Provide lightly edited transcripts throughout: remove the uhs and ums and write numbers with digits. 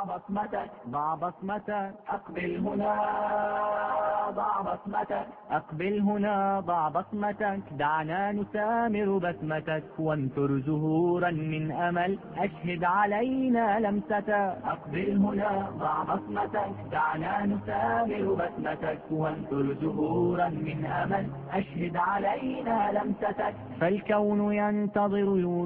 بصمتك ضع بصمتك أقبل هنا ضع بصمتك أقبل هنا ضع بصمتك دعنا نسامر بسمتك وانثر زهورا من أمل أشهد علينا لمستك أقبل هنا ضع بصمتك دعنا نسامر بسمتك وانثر زهورا من أمل أشهد علينا لمستك فالكون ينتظر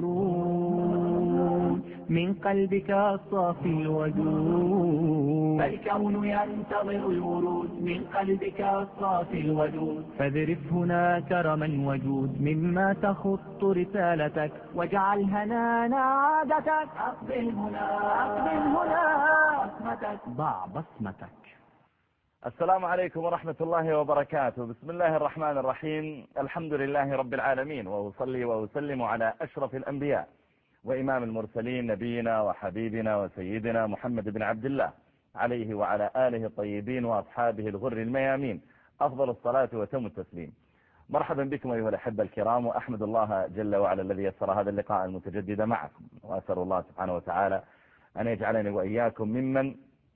الورود من قلبك الصافي الودود فالكون ينتظر الورود من قلبك الصافي الودود فاذرف هنا كرما وجود مما تخط رسالتك واجعل هنانا عادتك أقبل هنا بصمتك ضع بصمتك. السلام عليكم ورحمة الله وبركاته. بسم الله الرحمن الرحيم. الحمد لله رب العالمين، وأصلي وأسلم على أشرف الأنبياء وإمام المرسلين نبينا وحبيبنا وسيدنا محمد بن عبد الله عليه وعلى آله الطيبين وأصحابه الغر الميامين أفضل الصلاة وتم التسليم. مرحبا بكم أيها الأحبة الكرام، وأحمد الله جل وعلا الذي يسر هذا اللقاء المتجدد معكم، وأسأل الله سبحانه وتعالى أن يجعلني وإياكم ممن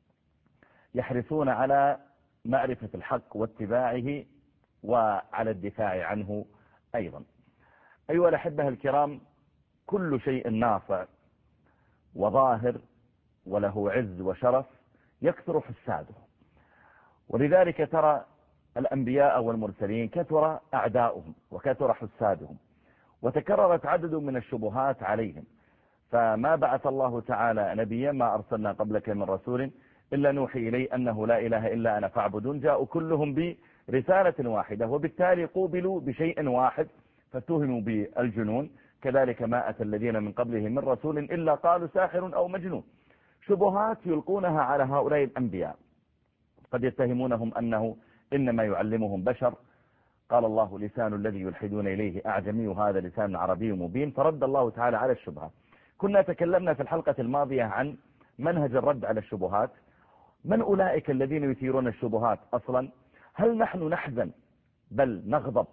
يحرصون على معرفة الحق واتباعه وعلى الدفاع عنه أيضا. أيها الأحبة الكرام، كل شيء نافع وظاهر وله عز وشرف يكثر حساده، ولذلك ترى الأنبياء والمرسلين كثر أعداؤهم وكثر حسادهم، وتكررت عدد من الشبهات عليهم، فما بعث الله تعالى نبيا ما أرسلنا قبلك من رسول إلا نوحي إليه أنه لا إله إلا أنا فاعبدون. جاءوا كلهم برسالة واحدة، وبالتالي قوبلوا بشيء واحد فاتهموا بالجنون. كذلك ما أتى الذين من قبلهم من رسول إلا قالوا ساحر أو مجنون. شبهات يلقونها على هؤلاء الأنبياء، قد يتهمونهم أنه إنما يعلمهم بشر. قال الله لسان الذي يلحدون إليه أعجمي وهذا لسان عربي مبين، فرد الله تعالى على الشبهة. كنا تكلمنا في الحلقة الماضية عن منهج الرد على الشبهات. من أولئك الذين يثيرون الشبهات أصلا؟ هل نحن نحزن بل نغضب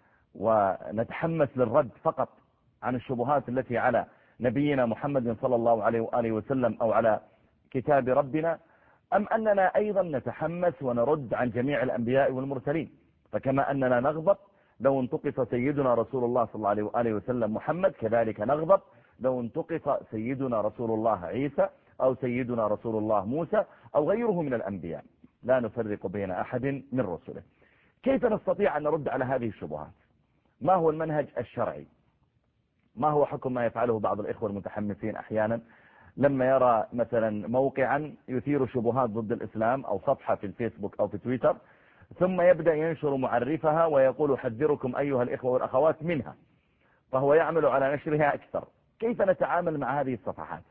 ونتحمس للرد فقط عن الشبهات التي على نبينا محمد صلى الله عليه وآله وسلم أو على كتاب ربنا، أم أننا أيضا نتحمس ونرد عن جميع الأنبياء والمرسلين؟ فكما أننا نغضب لو انتقص سيدنا رسول الله صلى الله عليه وآله وسلم محمد، كذلك نغضب لو انتقص سيدنا رسول الله عيسى أو سيدنا رسول الله موسى أو غيره من الأنبياء. لا نفرق بين أحد من رسله. كيف نستطيع أن نرد على هذه الشبهات؟ ما هو المنهج الشرعي؟ ما هو حكم ما يفعله بعض الإخوة المتحمسين أحيانا لما يرى مثلا موقعا يثير شبهات ضد الإسلام أو صفحة في الفيسبوك أو في تويتر، ثم يبدأ ينشر معرفها ويقول حذركم أيها الإخوة والأخوات منها، فهو يعمل على نشرها أكثر. كيف نتعامل مع هذه الصفحات؟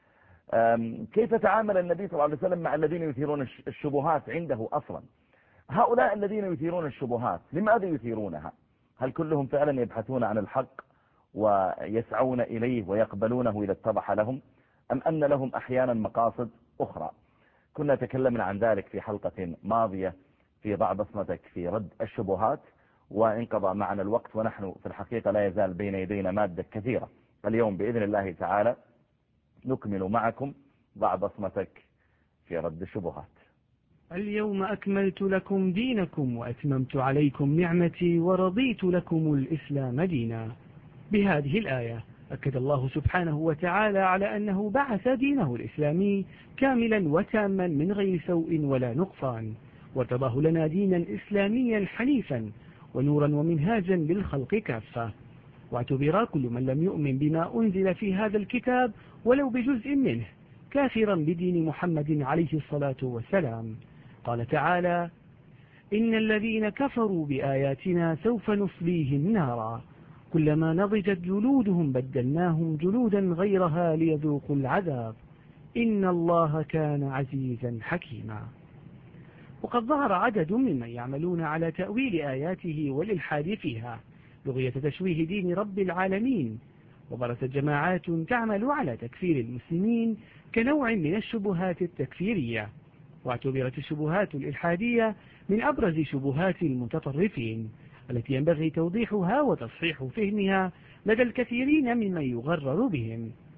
كيف تعامل النبي صلى الله عليه وسلم مع الذين يثيرون الشبهات عنده أصلا؟ هؤلاء الذين يثيرون الشبهات لماذا يثيرونها؟ هل كلهم فعلا يبحثون عن الحق ويسعون إليه ويقبلونه إذا اتضح لهم، أم أن لهم أحيانا مقاصد أخرى؟ كنا تكلمنا عن ذلك في حلقة ماضية في ضع بصمتك في رد الشبهات، وانقضى معنا الوقت، ونحن في الحقيقة لا يزال بين يدينا مادة كثيرة. اليوم بإذن الله تعالى نكمل معكم ضع بصمتك في رد الشبهات. اليوم أكملت لكم دينكم وأتممت عليكم نعمتي ورضيت لكم الإسلام دينا. بهذه الآية أكد الله سبحانه وتعالى على أنه بعث دينه الإسلامي كاملا وتاما من غير سوء ولا نقصان، وارتضاه لنا دينا إسلاميا حنيفا ونورا ومنهاجا للخلق كافة. واعتبر كل من لم يؤمن بما أنزل في هذا الكتاب ولو بجزء منه كافرا بدين محمد عليه الصلاة والسلام. قال تعالى: إن الذين كفروا بآياتنا سوف نصليهم نارا كلما نضجت جلودهم بدلناهم جلودا غيرها ليذوقوا العذاب إن الله كان عزيزا حكيما. وقد ظهر عدد ممن يعملون على تأويل آياته والإلحاد فيها بغية تشويه دين رب العالمين، وبرزت جماعات تعمل على تكفير المسلمين كنوع من الشبهات التكفيرية. واعتبرت الشبهات الإلحادية من أبرز شبهات المتطرفين التي ينبغي توضيحها وتصحيح فهمها لدى الكثيرين ممن يغرر بهم.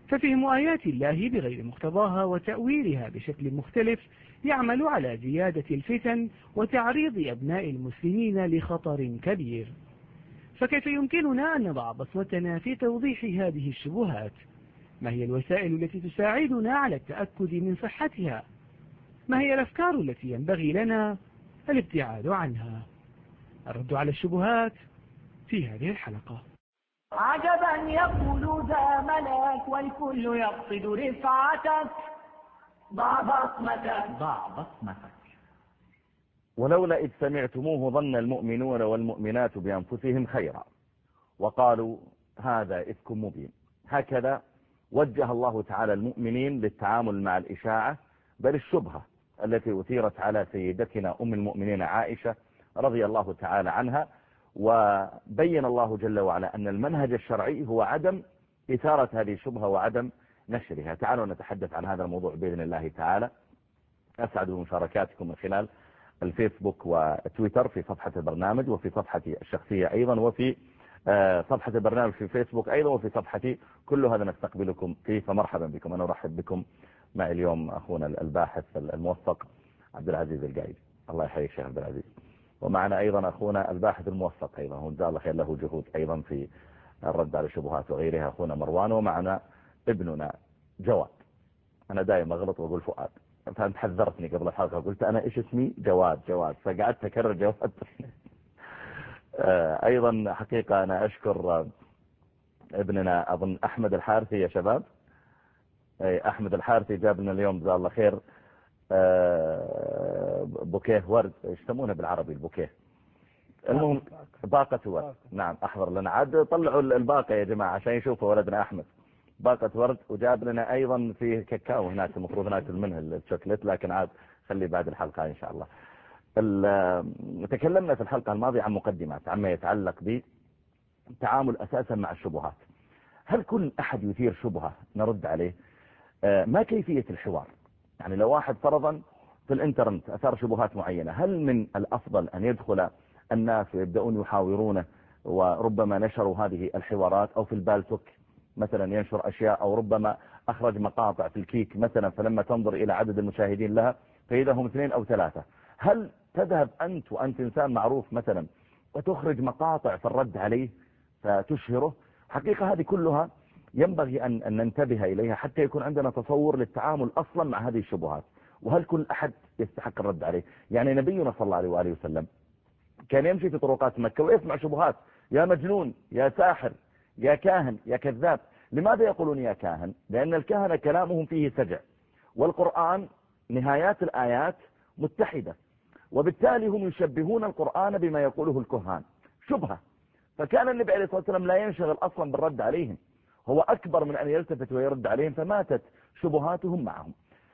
ففهم آيات الله بغير مقتضاها وتأويلها بشكل مختلف يعمل على زيادة الفتن وتعريض أبناء المسلمين لخطر كبير. فكيف يمكننا أن نضع بصمتنا في توضيح هذه الشبهات؟ ما هي الوسائل التي تساعدنا على التأكد من صحتها؟ ما هي الأفكار التي ينبغي لنا الابتعاد عنها؟ الرد على الشبهات في هذه الحلقة. عجبا يقول ذا ملك والكل يقصد رفعتك، ضع بصمتك. ولولا إذ سمعتموه ظن المؤمنون والمؤمنات بأنفسهم خيرا وقالوا هذا إفك مبين. هكذا وجه الله تعالى المؤمنين للتعامل مع الإشاعة، بل الشبهة التي أثيرت على سيدتنا أم المؤمنين عائشة رضي الله تعالى عنها. وبين الله جل وعلا أن المنهج الشرعي هو عدم إثارة هذه الشبهة وعدم نشرها. تعالوا نتحدث عن هذا الموضوع بإذن الله تعالى. أسعد بمشاركاتكم من خلال الفيسبوك وتويتر في صفحة البرنامج، وفي صفحتي الشخصية أيضا، وفي صفحة البرنامج في فيسبوك أيضا، وفي صفحتي. كل هذا نستقبلكم فيه، فمرحبا بكم. أنا أرحب بكم معي اليوم أخونا الباحث الموفق عبد العزيز القايدي. الله يحييك شيخ عبد العزيز. ومعنا أيضا أخونا الباحث الموفق أيضا، هو جزاه الله خير، له جهود أيضا في الرد على الشبهات وغيرها، أخونا مروان. ومعنا ابننا جواد. أنا دائما أغلط وأقول فؤاد، فأنت حذرتني قبل الحلقة، قلت أنا إيش اسمي؟ جواد، فقعدت أكرر جواد. أيضا حقيقة أنا أشكر ابننا أظن أحمد الحارثي يا شباب. أحمد الحارثي جاب لنا اليوم جزاه الله خير بوكيه ورد، يسمونه بالعربي البوكيه، المهم باقة ورد. نعم أحضر لنا، عاد طلعوا الباقة يا جماعة عشان يشوفوا ولدنا أحمد. باقة ورد، وجاب لنا أيضا في كاكاو هناك، المفروض ناكل منه الشوكليت، لكن عاد خلي بعد الحلقة إن شاء الله. تكلمنا في الحلقة الماضية عن مقدمات عما يتعلق بالتعامل أساسا مع الشبهات. هل كل أحد يثير شبهة نرد عليه؟ ما كيفية الحوار؟ يعني لو واحد فرضا في الانترنت أثار شبهات معينة، هل من الأفضل أن يدخل الناس ويبدأون يحاورونه، وربما نشروا هذه الحوارات، أو في البالتوك مثلا ينشر أشياء، أو ربما أخرج مقاطع في الكيك مثلا، فلما تنظر إلى عدد المشاهدين لها فإذا هم 2 أو 3، هل تذهب أنت وأنت إنسان معروف مثلا وتخرج مقاطع في الرد عليه فتشهره؟ حقيقة هذه كلها ينبغي أن ننتبه إليها حتى يكون عندنا تصور للتعامل أصلا مع هذه الشبهات، وهل كل أحد يستحق الرد عليه؟ يعني نبينا صلى الله عليه وآله وسلم كان يمشي في طرقات مكة ويسمع شبهات، يا مجنون، يا ساحر، يا كاهن، يا كذاب. لماذا يقولون يا كاهن؟ لأن الكهنة كلامهم فيه سجع، والقرآن نهايات الآيات متحدة، وبالتالي هم يشبهون القرآن بما يقوله الكهان، شبهة. فكان النبي عليه الصلاة والسلام لا ينشغل أصلا بالرد عليهم، هو أكبر من أن يلتفت ويرد عليهم، فماتت شبهاتهم معهم.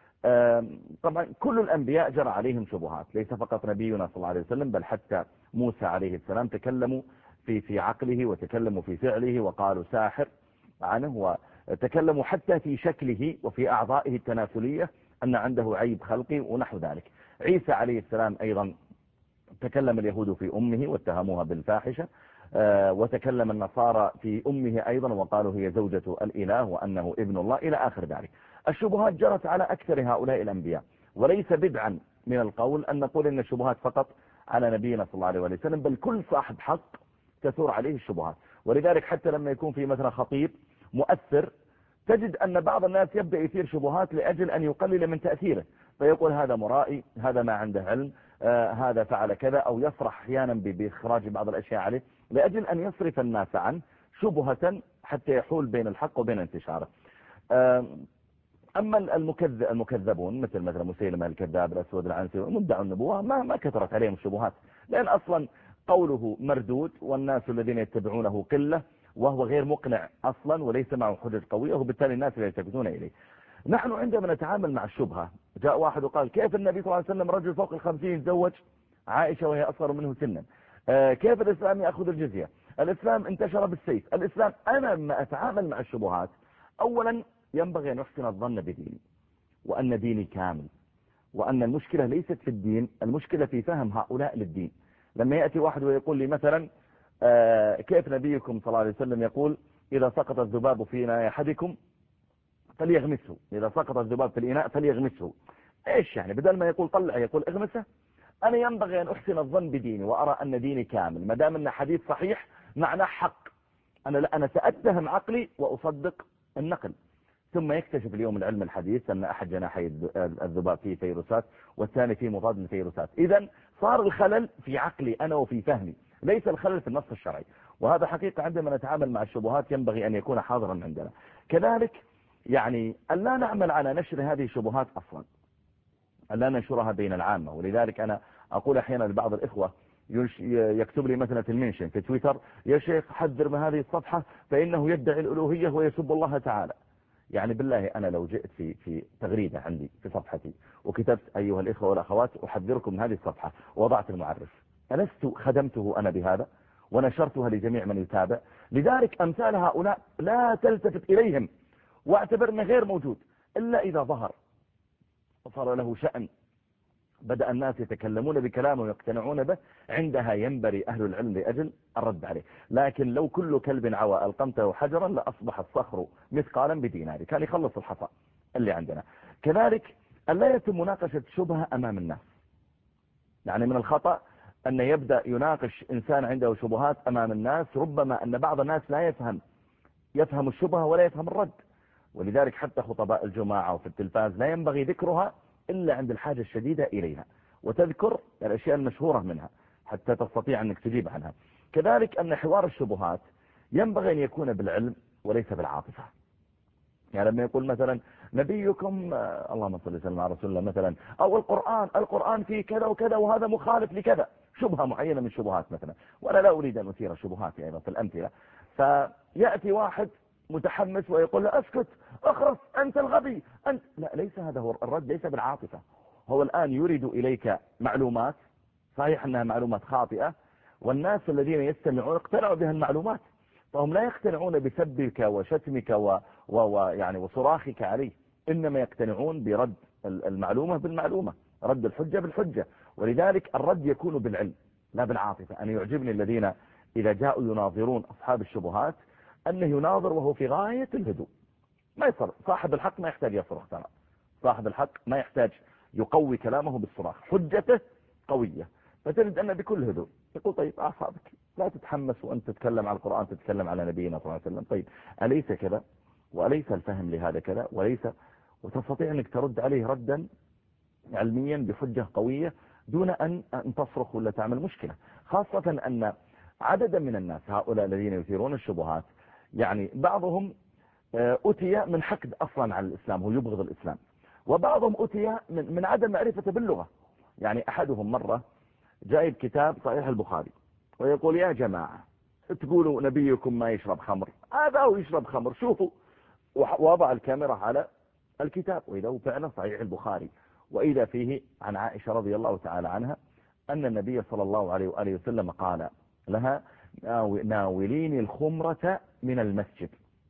طبعا كل الأنبياء جرى عليهم شبهات، ليس فقط نبينا صلى الله عليه وسلم، بل حتى موسى عليه السلام تكلموا في عقله، وتكلموا في فعله، وقالوا ساحر عنه، وتكلموا حتى في شكله وفي أعضائه التناسلية أن عنده عيب خلقي ونحو ذلك. عيسى عليه السلام أيضا تكلم اليهود في أمه واتهموها بالفاحشة، وتكلم النصارى في أمه أيضا وقالوا هي زوجة الإله وأنه ابن الله إلى آخر ذلك. الشبهات جرت على أكثر هؤلاء الأنبياء، وليس بدعا من القول أن نقول أن الشبهات فقط على نبينا صلى الله عليه وسلم، بل كل صاحب حق تثور عليه الشبهات. ولذلك حتى لما يكون في مثلا خطيب مؤثر، تجد أن بعض الناس يبدأ يثير شبهات لأجل أن يقلل من تأثيره، فيقول هذا مرائي، هذا ما عنده علم، هذا فعل كذا، أو يصرح أحيانا بإخراج بعض الأشياء عليه لأجل أن يصرف الناس عنه شبهة حتى يحول بين الحق وبين انتشاره. أما المكذبون مثل مسيلمة الكذاب، الأسود العنسي، مدعوا النبوة، ما كثرت عليهم الشبهات، لأن أصلا قوله مردود، والناس الذين يتبعونه قلة، وهو غير مقنع أصلا وليس معه حجج قوية، وبالتالي الناس لا يلتفتون إليه. نحن عندما نتعامل مع الشبهة، جاء واحد وقال كيف النبي صلى الله عليه وسلم رجل فوق 50 يتزوج عائشة وهي أصغر منه سنا؟ كيف الإسلام يأخذ الجزية؟ الإسلام انتشر بالسيف. الإسلام، أنا لما أتعامل مع الشبهات أولا ينبغي أن أحسن الظن بديني، وأن ديني كامل، وأن المشكلة ليست في الدين، المشكلة في فهم هؤلاء للدين. لما يأتي واحد ويقول لي مثلا كيف نبيكم صلى الله عليه وسلم يقول إذا سقط الذباب في إناء أحدكم فليغمسه، إذا سقط الذباب في الإناء فليغمسه. إيش يعني؟ بدل ما يقول طلع يقول اغمسه. أنا ينبغي أن أحسن الظن بديني وأرى أن ديني كامل، ما دام أن حديث صحيح معناه حق. أنا سأتهم عقلي وأصدق النقل. ثم يكتشف اليوم العلم الحديث أن أحد جناحي الذباب فيه فيروسات والثاني فيه مضاد للفيروسات. إذن صار الخلل في عقلي أنا وفي فهمي، ليس الخلل في النص الشرعي. وهذا حقيقة عندما نتعامل مع الشبهات ينبغي أن يكون حاضرا عندنا. كذلك يعني أن لا نعمل على نشر هذه الشبهات أصلا، أن لا ننشرها بين العامة. ولذلك أنا أقول أحيانا لبعض الإخوة يكتب لي مثلا في المنشن في تويتر: يا شيخ حذر من هذه الصفحة فإنه يدعي الألوهية ويسب الله تعالى. يعني بالله أنا لو جئت في تغريدة عندي في صفحتي وكتبت: أيها الإخوة والأخوات أحذركم من هذه الصفحة، ووضعت المعرف، ألست خدمته أنا بهذا ونشرتها لجميع من يتابع؟ لذلك أمثال هؤلاء لا تلتفت إليهم واعتبرنا غير موجود إلا إذا ظهر وصار له شأن، بدأ الناس يتكلمون بكلامه ويقتنعون به، عندها ينبري أهل العلم لأجل الرد عليه. لكن لو كل كلب عوى ألقمته حجرا لأصبح الصخر مثقالا بدينار، كان يخلص الحصى اللي عندنا. كذلك ألا يتم مناقشة شبهة أمام الناس. يعني من الخطأ أن يبدأ يناقش إنسان عنده شبهات أمام الناس، ربما أن بعض الناس لا يفهم الشبهة ولا يفهم الرد. ولذلك حتى خطباء الجماعة وفي التلفاز لا ينبغي ذكرها إلا عند الحاجة الشديدة إليها، وتذكر الأشياء المشهورة منها حتى تستطيع أنك تجيب عنها. كذلك أن حوار الشبهات ينبغي أن يكون بالعلم وليس بالعاطفة. يعني لما يقول مثلا نبيكم اللهم صل وسلم على رسول الله مثلا، أو القرآن فيه كذا وكذا وهذا مخالف لكذا، شبهة معينة من شبهات مثلا، وأنا لا أريد أن أثير شبهات أيضا في الأمثلة. فيأتي واحد متحمس ويقول له: اسكت، اخرس، أنت الغبي، أنت. لا، ليس هذا هو الرد، ليس بالعاطفة. هو الآن يريد إليك معلومات، صحيح أنها معلومات خاطئة، والناس الذين يستمعون اقتنعوا بها المعلومات، فهم لا يقتنعون بسبك وشتمك ويعني وصراخك عليه، إنما يقتنعون برد المعلومة بالمعلومة، رد الحجة بالحجة. ولذلك الرد يكون بالعلم لا بالعاطفة. أنا يعجبني الذين إذا جاءوا يناظرون أصحاب الشبهات أنه يناظر وهو في غاية الهدوء، ما يصر. صاحب الحق ما يحتاج يصرخ، ترى صاحب الحق ما يحتاج يقوي كلامه بالصراخ، حجته قوية. فتجد أنه بكل هدوء يقول: طيب أعصابك، لا تتحمس وأنت تتكلم عن القرآن، تتكلم على نبينا صلى الله عليه وسلم. طيب أليس كذا؟ وأليس الفهم لهذا كذا؟ وليس، وتستطيع أنك ترد عليه ردا علميا بحجة قوية دون أن تصرخ ولا تعمل مشكلة. خاصة أن عددا من الناس هؤلاء الذين يثيرون الشبهات، يعني بعضهم أتي من حقد أصلا على الإسلام، هو يبغض الإسلام، وبعضهم أتي من عدم معرفة باللغة. يعني أحدهم مرة جايب كتاب صحيح البخاري ويقول: يا جماعة تقولوا نبيكم ما يشرب خمر، هذا هو يشرب خمر، شوفوا. ووضع الكاميرا على الكتاب، وإذا هو فعلا صحيح البخاري، وإذا فيه عن عائشة رضي الله تعالى عنها أن النبي صلى الله عليه وآله وسلم قال لها: ناوليني الخمرة من المسجد.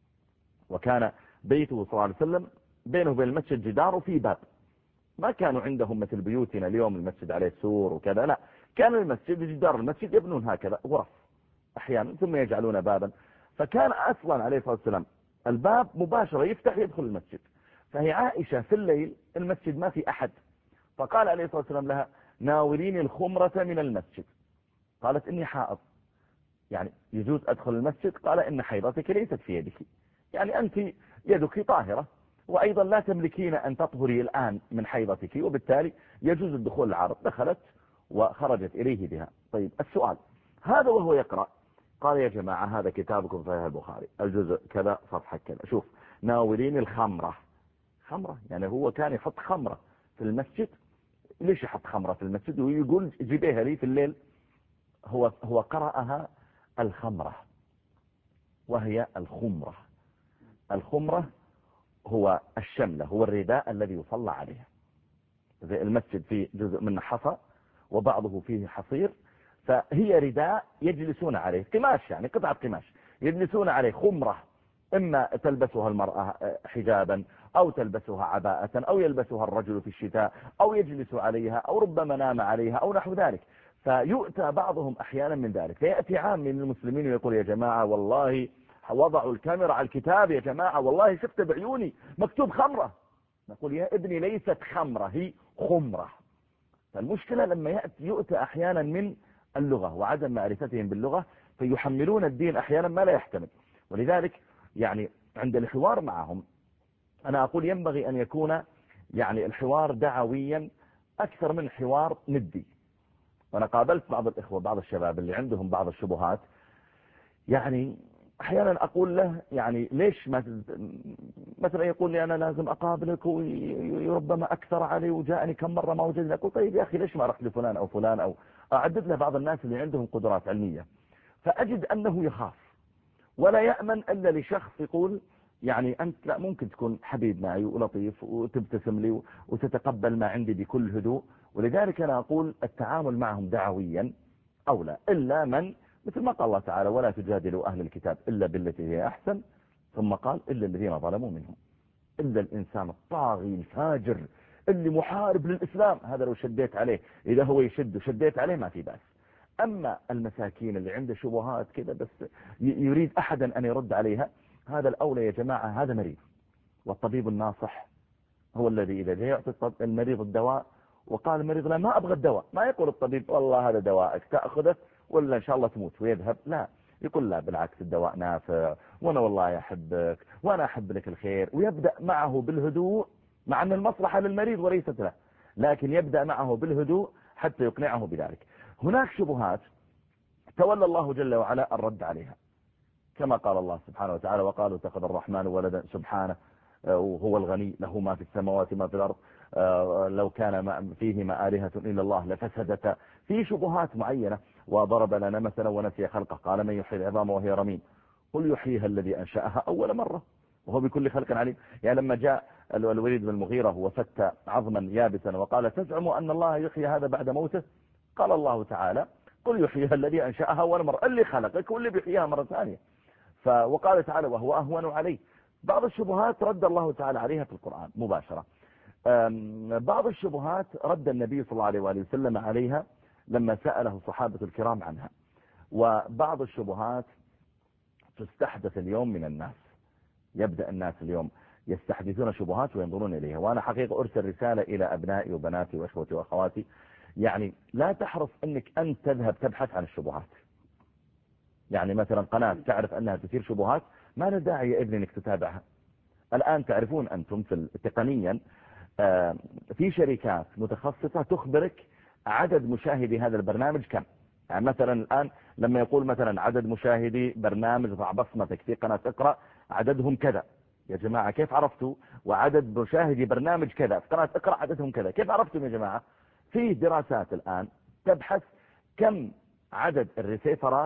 وكان بيته صلى الله عليه وسلم بينه وبين المسجد جدار وفيه باب، ما كانوا عندهم مثل بيوتنا اليوم المسجد عليه سور وكذا، لا، كان المسجد جدار المسجد يبنون هكذا غرف أحيانا ثم يجعلون بابا. فكان أصلا عليه الصلاة والسلام الباب مباشرة يفتح يدخل المسجد. فهي عائشة في الليل المسجد ما في أحد، فقال عليه الصلاة والسلام لها: ناوليني الخمرة من المسجد. قالت: إني حائض. يعني يجوز أدخل المسجد؟ قال: إن حيضتك ليست في يدك، يعني أنت يدك طاهرة، وأيضا لا تملكين أن تطهري الآن من حيضتك، وبالتالي يجوز الدخول العارض. دخلت وخرجت إليه بها. طيب السؤال هذا وهو يقرأ قال: يا جماعة هذا كتابكم صحيح البخاري الجزء كذا صفحة كذا، شوف ناولين الخمرة. خمرة يعني هو كان يحط خمرة في المسجد، ليش يحط خمرة في المسجد ويقول جيبيها لي في الليل؟ هو قرأها الخمرة وهي الخمرة. الخمرة هو الشملة، هو الرداء الذي يصلى عليه. زي المسجد فيه جزء منه حصى وبعضه فيه حصير، فهي رداء يجلسون عليه، قماش يعني قطعة قماش يجلسون عليه. خمرة إما تلبسها المرأة حجابا، أو تلبسها عباءة، أو يلبسها الرجل في الشتاء، أو يجلس عليها، أو ربما نام عليها، أو نحو ذلك. فيؤتى بعضهم أحيانا من ذلك، فيأتي عام من المسلمين ويقول: يا جماعة والله وضعوا الكاميرا على الكتاب يا جماعة والله شفت بعيوني مكتوب خمرة، نقول يا ابني ليست خمرة هي خمرة. فالمشكلة لما يؤتى أحيانا من اللغة وعدم معرفتهم باللغة فيحملون الدين أحيانا ما لا يحتمل. ولذلك يعني عند الحوار معهم أنا أقول ينبغي أن يكون يعني الحوار دعويا أكثر من حوار ندي. وأنا قابلت بعض الإخوة بعض الشباب اللي عندهم بعض الشبهات، يعني أحيانا أقول له يعني ليش مثلا يقول لي أنا لازم أقابلك وربما أكثر علي وجاءني كم مرة ما وجدني. أقول طيب يا أخي ليش ما رحت لفلان أو فلان أو أعدد له بعض الناس اللي عندهم قدرات علمية. فأجد أنه يخاف ولا يأمن إلا لشخص يقول يعني أنت لا ممكن تكون حبيب معي ولطيف وتبتسم لي وتتقبل ما عندي بكل هدوء. ولذلك أنا أقول التعامل معهم دعويا أولى، إلا من مثل ما قال الله تعالى ولا تجادلوا أهل الكتاب إلا بالتي هي أحسن، ثم قال إلا الذين ظلموا منهم. إلا الإنسان الطاغي الفاجر اللي محارب للإسلام هذا لو شديت عليه إذا هو يشد وشديت عليه ما في بأس. أما المساكين اللي عنده شبهات كذا بس يريد أحدا أن يرد عليها، هذا الأولى يا جماعة، هذا مريض. والطبيب الناصح هو الذي إذا جاء يعطي المريض الدواء وقال المريض لا ما أبغى الدواء، ما يقول الطبيب والله هذا دوائك تأخذه ولا إن شاء الله تموت ويذهب، لا يقول لا بالعكس الدواء نافع وأنا والله أحبك وأنا أحب لك الخير، ويبدأ معه بالهدوء مع أن المصلحة للمريض وليست له، لكن يبدأ معه بالهدوء حتى يقنعه بذلك. هناك شبهات تولى الله جل وعلا الرد عليها كما قال الله سبحانه وتعالى وقالوا اتخذ الرحمن ولدا سبحانه وهو الغني له ما في السماوات ما في الأرض لو كان فيهما آلهة إلا الله لفسدتا. في شبهات معينة. وضرب لنا مثلا ونسي خلقه قال من يحيي العظام وهي رميم قل يحييها الذي أنشأها أول مرة وهو بكل خلق عليم. يعني لما جاء الوليد بن المغيرة وفتى عظما يابسا وقال تزعم أن الله يحيي هذا بعد موته، قال الله تعالى قل يحييها الذي أنشأها أول مرة، اللي خلقك واللي بيحييها مرة ثانية. وقال تعالى وهو أهون عليه. بعض الشبهات رد الله تعالى عليها في القرآن مباشرة. بعض الشبهات رد النبي صلى الله عليه وآله وسلم عليها لما سأله الصحابة الكرام عنها. وبعض الشبهات تستحدث اليوم من الناس، يبدأ الناس اليوم يستحدثون شبهات وينظرون إليها. وأنا حقيقة أرسل رسالة إلى أبنائي وبناتي وأخوتي وأخواتي، يعني لا تحرص أنك أنت تذهب تبحث عن الشبهات. يعني مثلا قناة تعرف أنها تثير شبهات ما له داعي يا ابني أنك تتابعها. الآن تعرفون أنتم تقنيا في شركات متخصصة تخبرك عدد مشاهدي هذا البرنامج كم. يعني مثلا الآن لما يقول مثلا عدد مشاهدي برنامج ضع بصمتك في قناة اقرأ عددهم كذا، يا جماعة كيف عرفتوا؟ وعدد مشاهدي برنامج كذا في قناة اقرأ عددهم كذا، كيف عرفتم يا جماعة؟ في دراسات الآن تبحث كم عدد الريسيفر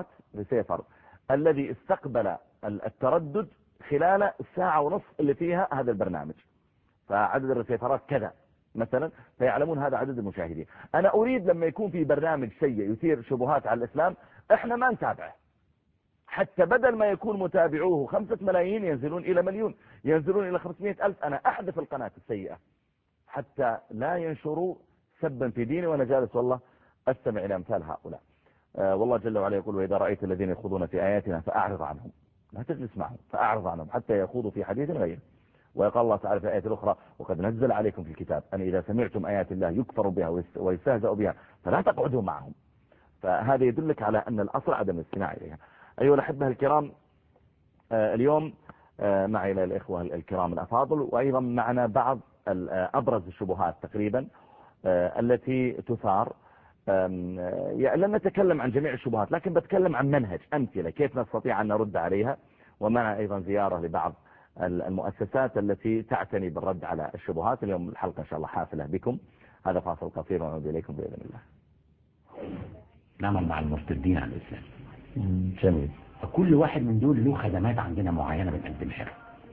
الذي استقبل التردد خلال الساعة ونصف اللي فيها هذا البرنامج، فعدد الريسيفرات كذا مثلا، فيعلمون هذا عدد المشاهدين. أنا أريد لما يكون في برنامج سيء يثير شبهات على الإسلام إحنا ما نتابعه، حتى بدل ما يكون متابعوه 5 ملايين ينزلون إلى 1 مليون، ينزلون إلى 500,000. أنا أحذف القناة السيئة حتى لا ينشروا سبا في ديني، وأنا جالس والله أستمع إلى أمثال هؤلاء. والله جل وعلا يقول وإذا رأيت الذين يخوضون في آياتنا فأعرض عنهم، لا تجلس معهم، فأعرض عنهم حتى يخوضوا في حديث غيره. ويقال الله تعالى في آية الأخرى وقد نزل عليكم في الكتاب أن إذا سمعتم آيات الله يكفر بها ويستهزأ بها فلا تقعدوا معهم. فهذا يدلك على أن الأصل عدم الاستماع إليها. أيها الأحبة الكرام، اليوم معي الإخوة الكرام الأفاضل، وأيضا معنا بعض أبرز الشبهات تقريبا التي تثار. لن نتكلم عن جميع الشبهات لكن بتكلم عن منهج أمثلة كيف نستطيع أن نرد عليها، ومع أيضا زيارة لبعض المؤسسات التي تعتني بالرد على الشبهات. اليوم الحلقة إن شاء الله حافلة بكم. هذا فاصل قصير ونعود إليكم بإذن الله. نعمل مع المرتدين على الإسلام. جميل. فكل واحد من دول له خدمات عندنا معينة بنقدمها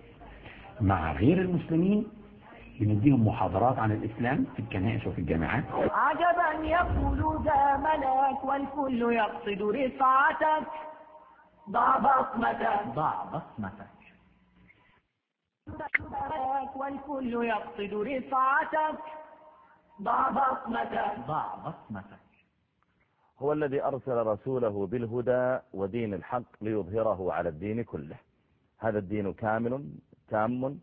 مع غير المسلمين. بنديهم محاضرات عن الإسلام في الكنائس وفي الجامعات. عجبا يقول ذا ملاك والكل يقصد رفعتك، ضع بصمتك ضع بصمتك والكل يقصد رفعتك، ضع بصمتك ضع بصمتك. هو الذي أرسل رسوله بالهدى ودين الحق ليظهره على الدين كله. هذا الدين كامل تام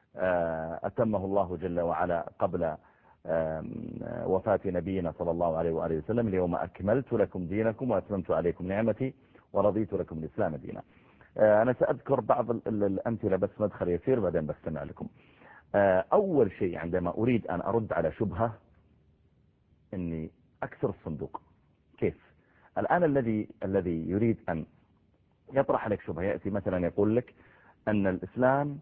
أتمه الله جل وعلا قبل وفاة نبينا صلى الله عليه وآله وسلم. اليوم أكملت لكم دينكم وأتممت عليكم نعمتي ورضيت لكم الإسلام دينا. أنا سأذكر بعض الأمثلة بس مدخل يسير بعدين بستمع لكم. أول شيء عندما أريد أن أرد على شبهة إني أكسر الصندوق. كيف؟ الآن الذي يريد أن يطرح لك شبهة يأتي مثلا يقول لك أن الإسلام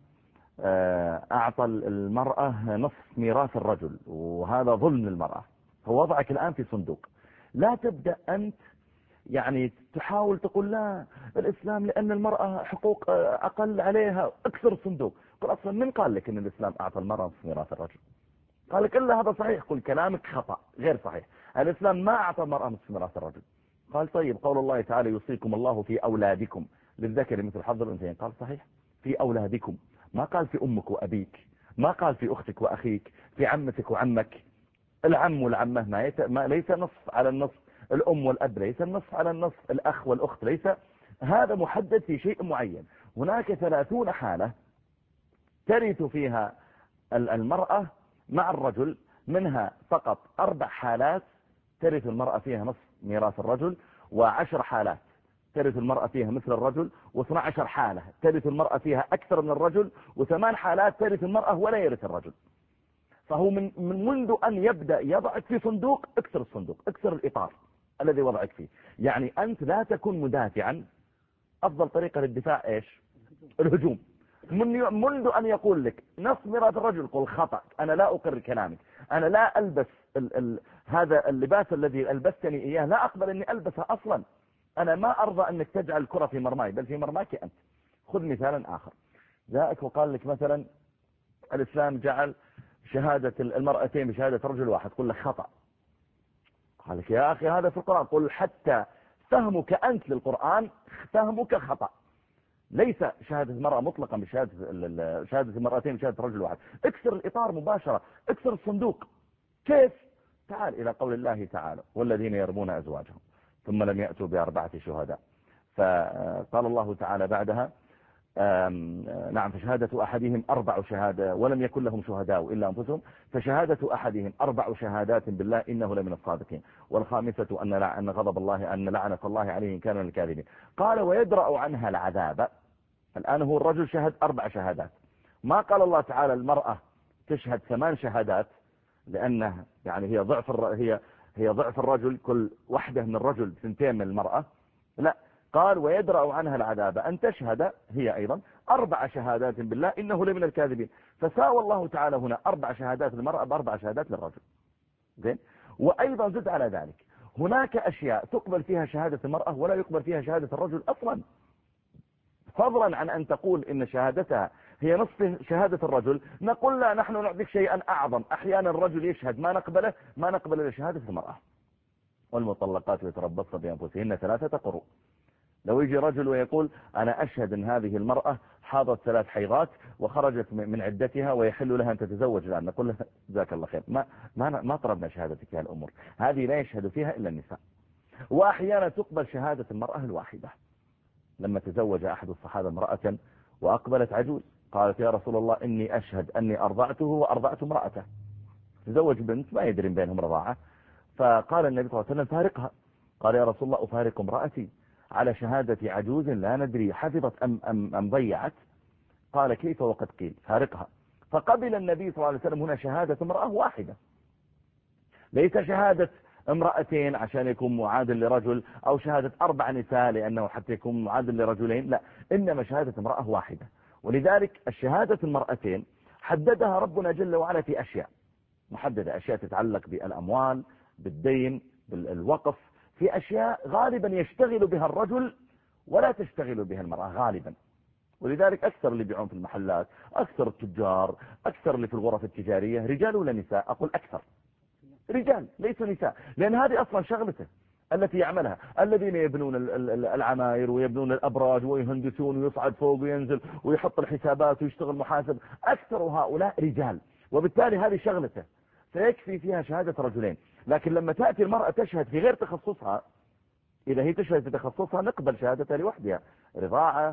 أعطى المرأة نصف ميراث الرجل وهذا ظلم للمرأة، فوضعك الآن في صندوق. لا تبدأ أنت يعني تحاول تقول لا الإسلام لأن المرأة حقوق أقل عليها، اكسر الصندوق. قل أصلا من قال لك أن الإسلام أعطى المرأة نصف ميراث الرجل؟ قال لك إلا هذا صحيح. قل كلامك خطأ غير صحيح، الإسلام ما أعطى المرأة نصف ميراث الرجل. قال طيب قول الله تعالى يوصيكم الله في أولادكم للذكر مثل حظ الأنثيين. قال صحيح في أولادكم، ما قال في أمك وأبيك، ما قال في أختك وأخيك، في عمتك وعمك. العم والعمة ليس نصف على النصف، الأم والأب ليس النصف على النصف، الأخ والأخت ليس هذا محدد في شيء معين. هناك 30 حالة ترث فيها المرأة مع الرجل، منها فقط 4 حالات ترث المرأة فيها نصف ميراث الرجل، و10 حالات ترث المرأة فيها مثل الرجل، و12 حالة ترث المرأة فيها أكثر من الرجل، و8 حالات ترث المرأة ولا يرث الرجل. فهو من منذ أن يبدأ يضعك في صندوق، اكسر الصندوق، اكسر الإطار الذي وضعك فيه. يعني أنت لا تكون مدافعا. أفضل طريقة للدفاع إيش؟ الهجوم. منذ أن يقول لك نصف ميراث الرجل قل خطأ، أنا لا أقر كلامك، أنا لا ألبس هذا اللباس الذي ألبستني إياه، لا أقبل أني ألبسها أصلا. أنا ما أرضى أنك تجعل الكرة في مرماي بل في مرماك أنت. خذ مثالا آخر، جاءك وقال لك مثلا الإسلام جعل شهادة المرأتين بشهادة رجل واحد، قل لك خطأ. قال لك يا أخي هذا في القرآن. قل حتى فهمك أنت للقرآن فهمك خطأ. ليس شهادة المرأة مطلقا شهادة المرأتين بشهادة رجل واحد. اكسر الإطار مباشرة، اكسر الصندوق. كيف؟ تعال إلى قول الله تعالى والذين يرمون أزواجهم ثم لم يأتوا ب4 شهداء. فقال الله تعالى بعدها نعم فشهادة أحدهم 4 شهادة ولم يكن لهم شهداء إلا أنفسهم فشهادة أحدهم 4 شهادات بالله إنه لمن الصادقين والخامسة أن غضب الله أن لعنة الله عليه إن كان من الكاذبين. قال ويدرأ عنها العذاب. الآن هو الرجل شهد 4 شهادات، ما قال الله تعالى المرأة تشهد 8 شهادات لأنه يعني هي ضعف الرجل، كل واحدة من الرجل 2 من المرأة. لا، قال ويدرأ عنها العذاب أن تشهد هي أيضا 4 شهادات بالله إنه لمن الكاذبين. فساوى الله تعالى هنا 4 شهادات للمرأة ب4 شهادات للرجل. زين. وأيضا زد على ذلك هناك أشياء تقبل فيها شهادة المرأة ولا يقبل فيها شهادة الرجل أصلا، فضلا عن أن تقول إن شهادتها هي نصف شهادة الرجل. نقول لا، نحن نعطيك شيئا أعظم، أحيانا الرجل يشهد ما نقبل لشهادة المرأة. والمطلقات يتربصن بأنفسهن 3 قروء. لو يجي رجل ويقول أنا أشهد أن هذه المرأة حاضت 3 حيضات وخرجت من عدتها ويحل لها أن تتزوج الآن، نقول لها جزاك الله خير، ما طلبنا شهادتك في هالأمور، هذه لا يشهد فيها إلا النساء. وأحيانا تقبل شهادة المرأة الواحدة. لما تزوج أحد الصحابة امرأة وأقبلت عجوز قالت يا رسول الله إني أشهد أني أرضعته وأرضعت امرأته. تزوج بنت ما يدري بينهم رضاعة، فقال النبي صلى الله عليه وسلم فارقها. قال يا رسول الله أفارق امرأتي على شهادة عجوز لا ندري حفظت أم ضيعت؟ قال كيف وقد قيل فارقها. فقبل النبي صلى الله عليه وسلم هنا شهادة امرأة واحدة، ليس شهادة امرأتين عشان يكون معادل لرجل أو شهادة 4 نساء لأنه حتى يكون معادل لرجلين، لا، إنما شهادة امرأة واحدة. ولذلك الشهادة المرأتين حددها ربنا جل وعلا في أشياء محددة، أشياء تتعلق بالأموال، بالدين، بالوقف، في أشياء غالبا يشتغل بها الرجل ولا تشتغل بها المرأة غالبا. ولذلك أكثر اللي بيعون في المحلات، أكثر التجار، أكثر اللي في الغرف التجارية رجال ولا نساء؟ أقول أكثر رجال ليسوا نساء، لأن هذه أصلا شغلته التي يعملها. الذين يبنون العماير ويبنون الأبراج ويهندسون ويصعد فوق وينزل ويحط الحسابات ويشتغل محاسب، أكثر هؤلاء رجال، وبالتالي هذه شغلته فيكفي فيها شهادة رجلين. لكن لما تأتي المرأة تشهد في غير تخصصها، إذا هي تشهد في تخصصها نقبل شهادتها لوحدها، رضاعة،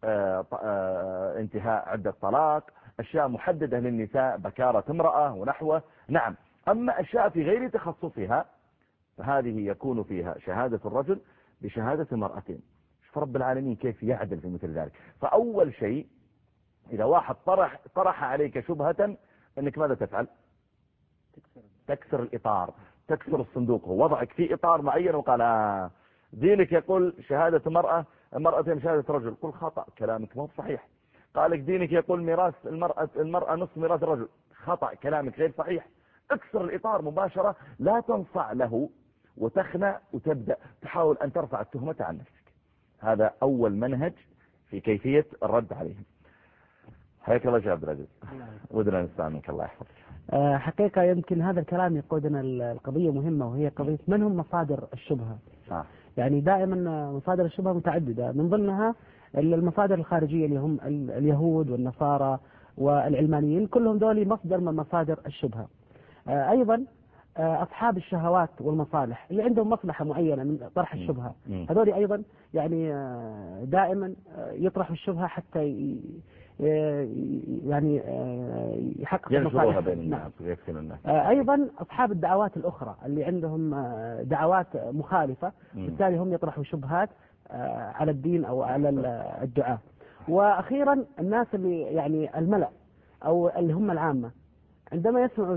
انتهاء عدة طلاق، أشياء محددة للنساء، بكارة امرأة ونحوه. نعم. أما أشياء في غير تخصصها فهذه يكون فيها شهادة الرجل بشهادة المرأتين. شوف رب العالمين كيف يعدل في مثل ذلك. فأول شيء إذا واحد طرح عليك شبهة أنك ماذا تفعل؟ تكسر الإطار، تكسر الصندوق. هو وضعك في إطار معين وقال دينك يقول شهادة المرأتين شهادة رجل، قل خطأ، كلامك مو صحيح. قالك دينك يقول ميراث المرأة نصف ميراث الرجل، خطأ، كلامك غير صحيح. اكسر الإطار مباشرة، لا تنصع له وتخنع وتبدأ تحاول أن ترفع التهمة عن نفسك. هذا أول منهج في كيفية الرد عليهم. حياك الله عبد العزيز، ودنا نستمع منك، الله يحفظك. حقيقة يمكن هذا الكلام يقودنا القضية مهمة، وهي قضية من هم مصادر الشبهة. يعني دائما مصادر الشبهة متعددة، من ضمنها المصادر الخارجية اللي هم اليهود والنصارى والعلمانيين، كلهم دولي مصدر من مصادر الشبهة. أيضا أصحاب الشهوات والمصالح اللي عندهم مصلحة معينة من طرح الشبهة، هذول أيضا يعني دائما يطرحوا الشبهة حتى يعني يحقق مصالح بين الناس ويكفي الناس. أيضا أصحاب الدعوات الأخرى اللي عندهم دعوات مخالفة، بالتالي هم يطرحوا شبهات على الدين أو على الدعاء. وأخيرا الناس اللي يعني الملأ أو اللي هم العامة، عندما يسمعوا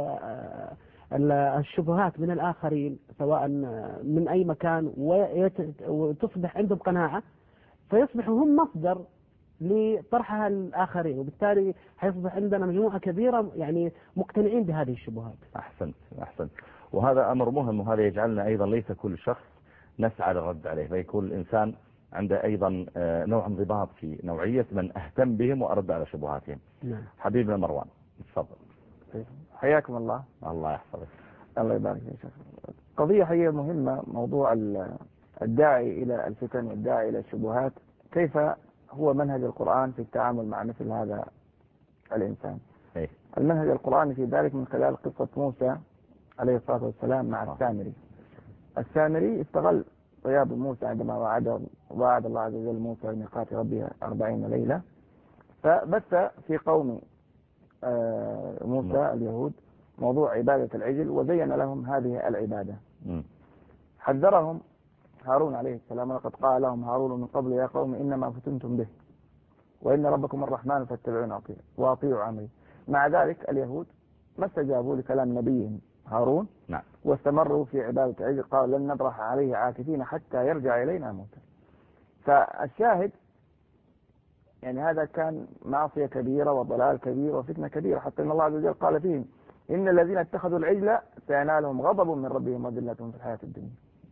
الشبهات من الآخرين سواء من أي مكان وتصبح عندهم قناعة، فيصبحوا هم مصدر لطرحها الآخرين، وبالتالي حيصبح عندنا مجموعة كبيرة يعني مقتنعين بهذه الشبهات. أحسنت. وهذا أمر مهم، وهذا يجعلنا أيضا ليس كل شخص نسعى للرد عليه، فيكون الإنسان عنده أيضا نوع انضباط في نوعية من أهتم بهم وأرد على شبهاتهم. حبيبنا مروان، تفضل. حياكم الله. الله يحفظك. الله يبارك فيك. قضية حقيقة مهمة، موضوع الداعي إلى الفتن والداعي إلى الشبهات، كيف هو منهج القرآن في التعامل مع مثل هذا الإنسان. المنهج القرآني في ذلك من خلال قصة موسى عليه الصلاة والسلام مع السامري. السامري استغل غياب موسى عندما وعد الله عز وجل موسى بميقات ربه 40 ليلة، فبث في قوم موسى اليهود موضوع عبادة العجل، وزين لهم هذه العبادة. حذرهم هارون عليه السلام، ولقد قال لهم هارون من قبل يا قوم إنما فتنتم به وإن ربكم الرحمن فاتبعون وأطيعوا أمري. مع ذلك اليهود ما استجابوا لكلام نبيهم هارون، واستمروا في عبادة العجل، قالوا لن نبرح عليه عاكفين حتى يرجع إلينا موسى. فالشاهد يعني هذا كان معصية كبيرة وضلال كبير وفتنة كبيرة، حتى إن الله عز وجل قال فيهم إن الذين اتخذوا العجل سينالهم غضب من ربهم وذلة في الحياة الدنيا.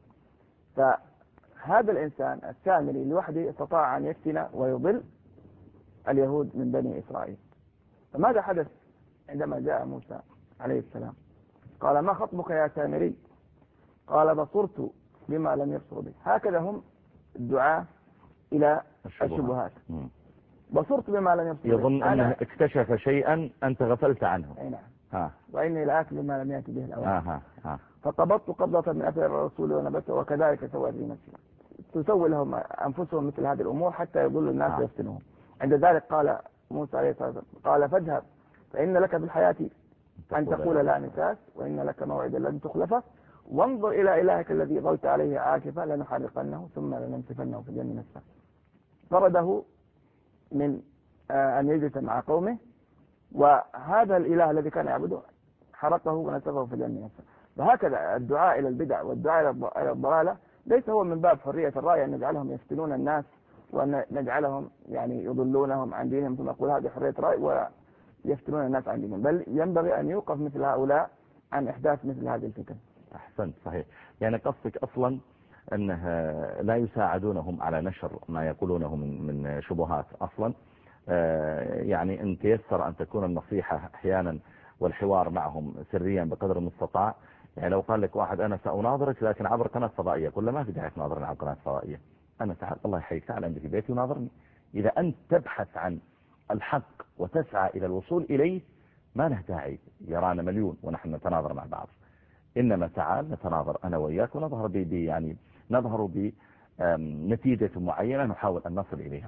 فهذا الإنسان السامري لوحده استطاع أن يفتن ويضل اليهود من بني إسرائيل. فماذا حدث عندما جاء موسى عليه السلام؟ قال ما خطبك يا سامري؟ قال بصرت بما لم يبصر به. هكذا هم الدعاء إلى الشبهات. بصرت بما لم يبصر به، يظن أنه اكتشف شيئا أنت غفلت عنه. أي نعم. وإني لآكل بما لم يأتي به الأوان. فقبضت قبضة من أثر الرسول ونبته وكذلك سوت لي نفسي. تسوي لهم أنفسهم مثل هذه الأمور حتى يضل الناس ويفتنهم. عند ذلك قال موسى عليه الصلاة والسلام قال فاذهب فإن لك في الحياة أن تقول لا مساس وإن لك موعدا لن تخلفه وانظر إلى إلهك الذي ظلت عليه عاكفا لنحرقنه ثم لننسفنه في الجنة نسفا. فرده من أن يجلس مع قومه، وهذا الإله الذي كان يعبده حرقه ونسفه في الجنة نسفا. فهكذا الدعاء إلى البدع والدعاء إلى الضلالة ليس هو من باب حرية الرأي أن نجعلهم يفتنون الناس وأن نجعلهم يعني يضلونهم عن دينهم ثم نقول هذه حرية رأي ويفتنون الناس عن دينهم، بل ينبغي أن يوقف مثل هؤلاء عن إحداث مثل هذه الفتن. أحسنت، صحيح. يعني قصدك أصلا أنه لا يساعدونهم على نشر ما يقولونه من شبهات أصلا. يعني إن تيسر أن تكون النصيحة أحيانا والحوار معهم سريا بقدر المستطاع. يعني لو قال لك واحد أنا سأناظرك لكن عبر قناة فضائية، قل له ما في داعي تناظرني عبر قناة فضائية، أنا تعال الله يحييك تعال عندي في بيتي وناظرني. إذا أنت تبحث عن الحق وتسعى إلى الوصول إليه ما له داعي يرانا مليون ونحن نتناظر مع بعض، إنما تعال نتناظر أنا وإياك ونظهر يعني نظهر بنتيجة معينة نحاول أن نصل إليها.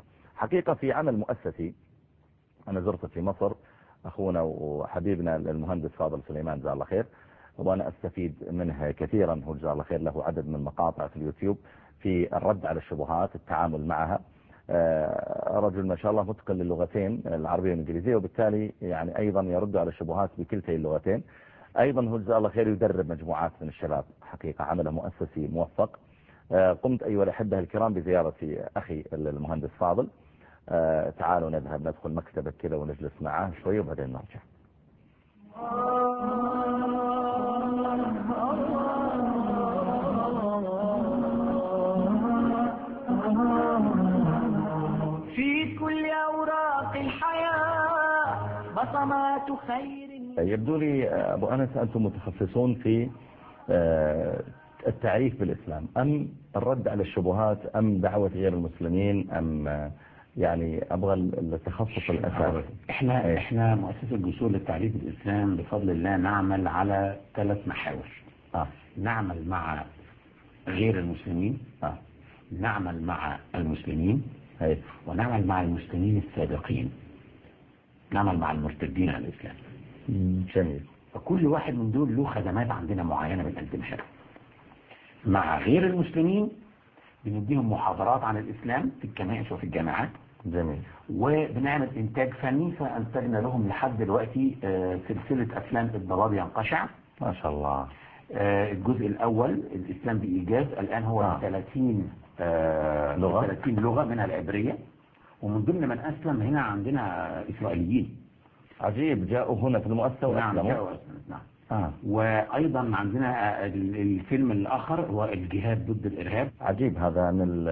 حقيقة في عمل مؤسسي أنا زرته في مصر، أخونا وحبيبنا المهندس فاضل سليمان جزاه الله خير، وأنا أستفيد منه كثيرا، هو جزاه الله خير له عدد من مقاطع في اليوتيوب في الرد على الشبهات، التعامل معها. رجل ما شاء الله متقن للغتين العربية والإنجليزية، وبالتالي يعني أيضا يرد على الشبهات بكلتي اللغتين. أيضا هو جزاه الله خير يدرب مجموعات من الشباب، حقيقة عمله مؤسسي موفق. قمت أيها الأحبة الكرام بزيارة أخي المهندس فاضل. تعالوا نذهب ندخل مكتبه كذا ونجلس معاه شوي وبعدين نرجع. في كل أوراق الحياة بصمات خير. يبدو لي أبو أنس أنتم متخصصون في التعريف بالإسلام، أم الرد على الشبهات، أم دعوة غير المسلمين، أم يعني أبغى التخصص الأساسي؟ احنا مؤسسة جسور للتعريف بالإسلام بفضل الله نعمل على 3 محاور. نعمل مع غير المسلمين، نعمل مع المسلمين، ونعمل مع المسلمين السابقين، نعمل مع المرتدين عن الإسلام. جميل. فكل واحد من دول له خدمات عندنا معينة بنقدمها. مع غير المسلمين بنديهم محاضرات عن الإسلام في الكنائس وفي الجامعات. جميل. وبنعمل إنتاج فني، فأنتجنا لهم لحد دلوقتي سلسلة أفلام الضباب ينقشع. ما شاء الله. الجزء الأول الإسلام بإيجاز، الآن هو 30 لغة منها العبرية، ومن ضمن من أسلم هنا عندنا إسرائيليين. عجيب، جاءوا هنا في المؤسسة وأسلموا. نعم. وأيضا عندنا الفيلم الآخر هو الجهاد ضد الإرهاب. عجيب، هذا